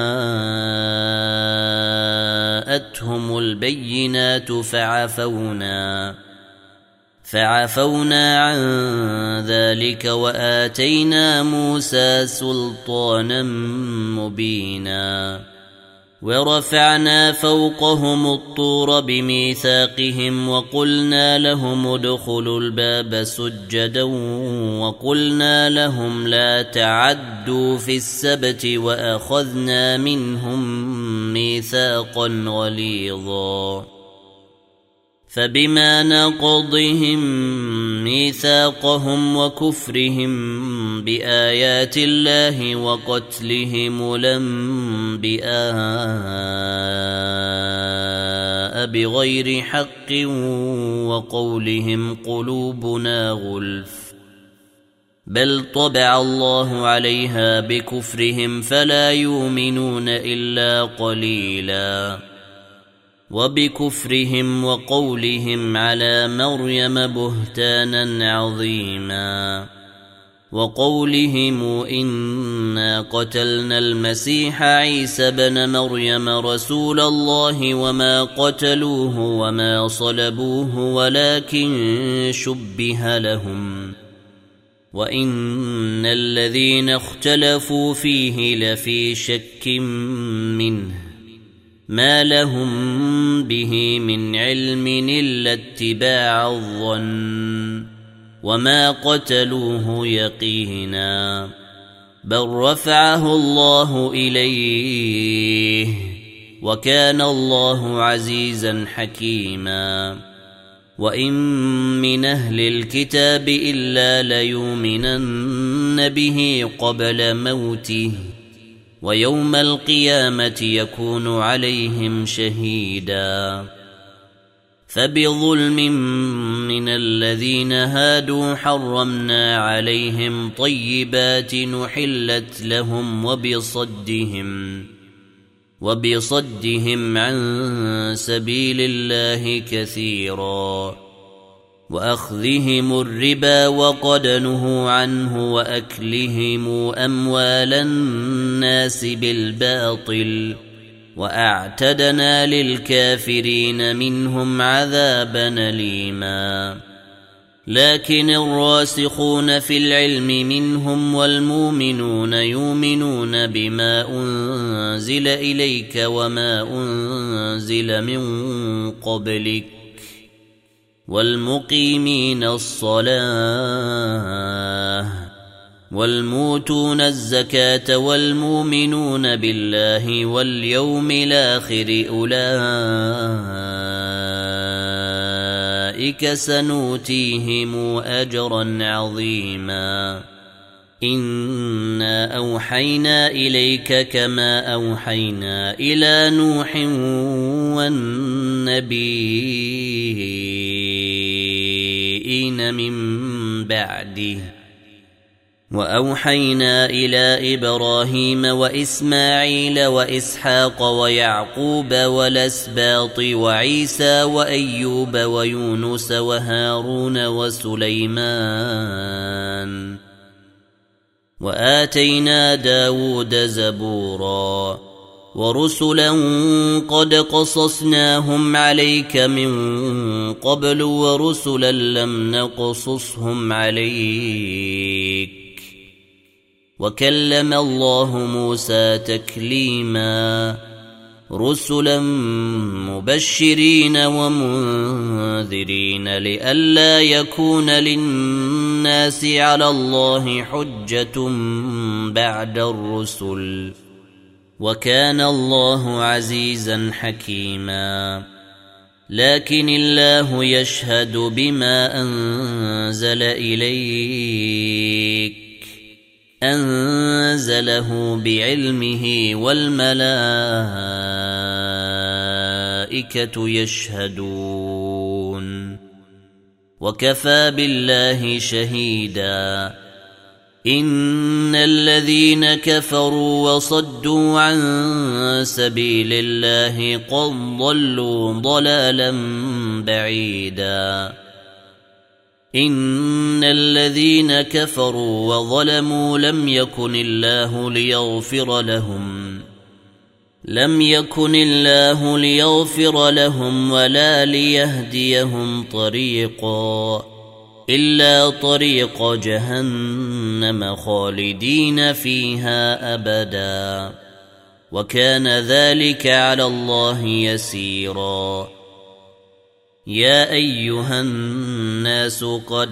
Speaker 1: جاءتهم البينات فعفونا عن ذلك وآتينا موسى سلطانا مبينا ورفعنا فوقهم الطور بميثاقهم وقلنا لهم ادخلوا الباب سجدا وقلنا لهم لا تعدوا في السبت وأخذنا منهم ميثاقا غليظا فبما نقضهم ميثاقهم وكفرهم بآيات الله وقتلهم الأنبياء بغير حق وقولهم قلوبنا غلف بل طبع الله عليها بكفرهم فلا يؤمنون إلا قليلا وبكفرهم وقولهم على مريم بهتانا عظيما وقولهم إنا قتلنا المسيح عيسى بن مريم رسول الله وما قتلوه وما صلبوه ولكن شبه لهم وإن الذين اختلفوا فيه لفي شك منه ما لهم به من علم إلا اتباع الظن وما قتلوه يقينا بل رفعه الله إليه وكان الله عزيزا حكيما وإن من أهل الكتاب إلا ليؤمنن به قبل موته ويوم القيامة يكون عليهم شهيدا فبظلم من الذين هادوا حرمنا عليهم طيبات نحلت لهم وبصدهم عن سبيل الله كثيرا وأخذهم الربا وقد نهوا عنه وأكلهم أموال الناس بالباطل وأعتدنا للكافرين منهم عذابا أليما لكن الراسخون في العلم منهم والمؤمنون يؤمنون بما أنزل إليك وما أنزل من قبلك والمقيمين الصلاة والموتون الزكاة والمؤمنون بالله واليوم الآخر أولئك سنؤتيهم أجرا عظيما إنا أوحينا إليك كما أوحينا إلى نوح والنبيين من بعده وأوحينا إلى إبراهيم وإسماعيل وإسحاق ويعقوب والأسباط وعيسى وأيوب ويونس وهارون وسليمان وآتينا داود زبورا ورسلا قد قصصناهم عليك من قبل ورسلا لم نقصصهم عليك وكلم الله موسى تكليما رسلا مبشرين ومنذرين لئلا يكون للناس على الله حجة بعد الرسل وكان الله عزيزا حكيما لكن الله يشهد بما أنزل إليك أنزله بعلمه والملائكة يشهدون وكفى بالله شهيدا إن الذين كفروا وصدوا عن سبيل الله قد ضلوا ضلالا بعيدا إن الذين كفروا وظلموا لم يكن الله ليغفر لهم ولا ليهديهم طريقا إلا طريق جهنم خالدين فيها أبدا وكان ذلك على الله يسيرا يا أيها الناس قد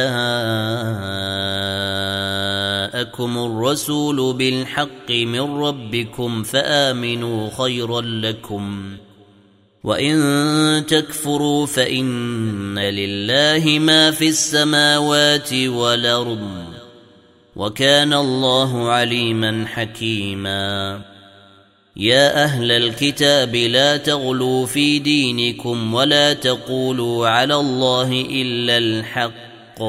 Speaker 1: جاءكم الرسول بالحق من ربكم فآمنوا خيرا لكم وإن تكفروا فإن لله ما في السماوات والأرض وكان الله عليما حكيما يا أهل الكتاب لا تغلوا في دينكم ولا تقولوا على الله إلا الحق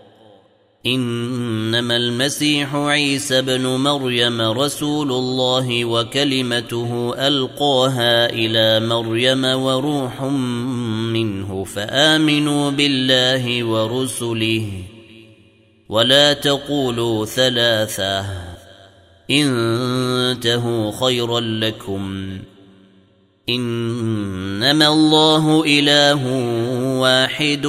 Speaker 1: إنما المسيح عيسى بن مريم رسول الله وكلمته ألقاها إلى مريم وروح منه فآمنوا بالله ورسله ولا تقولوا ثلاثة انتهوا خيرا لكم إنما الله إله واحد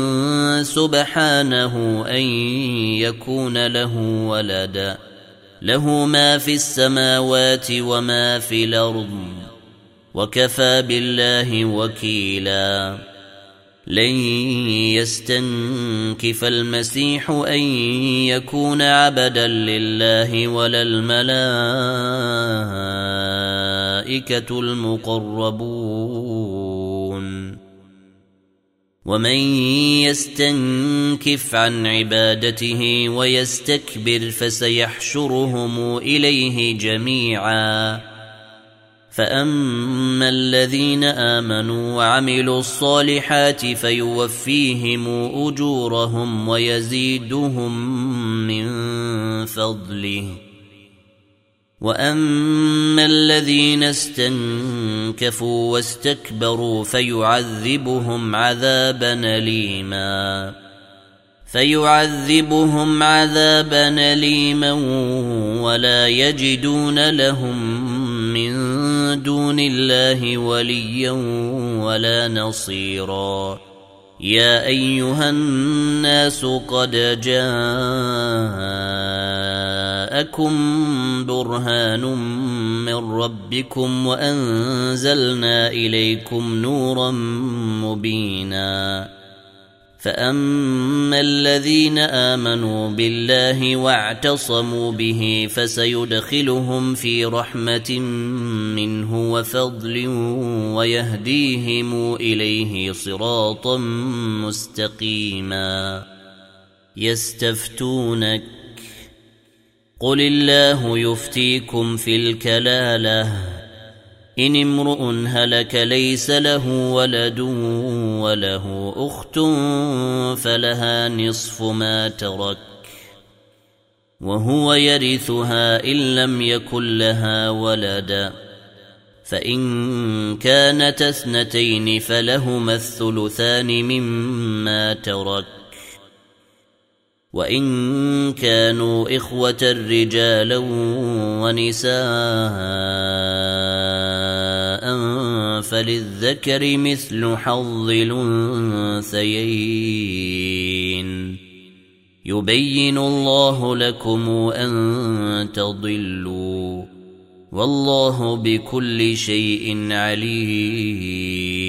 Speaker 1: سبحانه أن يكون له ولد له ما في السماوات وما في الأرض وكفى بالله وكيلا لن يستنكف المسيح أن يكون عبدا لله ولا الملائكة المقربون ومن يستنكف عن عبادته ويستكبر فسيحشرهم إليه جميعا فأما الذين آمنوا وعملوا الصالحات فيوفيهم أجورهم ويزيدهم من فضله وأما الذين استنكفوا واستكبروا فيعذبهم عذابا أليما ولا يجدون لهم من دون الله وليا ولا نصيرا. يا أيها الناس قد جاءكم برهان من ربكم وأنزلنا إليكم نورا مبينا. فأما الذين آمنوا بالله واعتصموا به فسيدخلهم في رحمة منه وفضل ويهديهم إليه صراطا مستقيما. يستفتونك قل الله يفتيكم في الكلالة إن امرؤ هلك ليس له ولد وله أخت فلها نصف ما ترك وهو يرثها إن لم يكن لها ولد فإن كانت اثنتين فلهما الثلثان مما ترك وإن كانوا إخوة رجالا ونساء فللذكر مثل حظ الأنثيين. يبين الله لكم أن تضلوا والله بكل شيء عليم.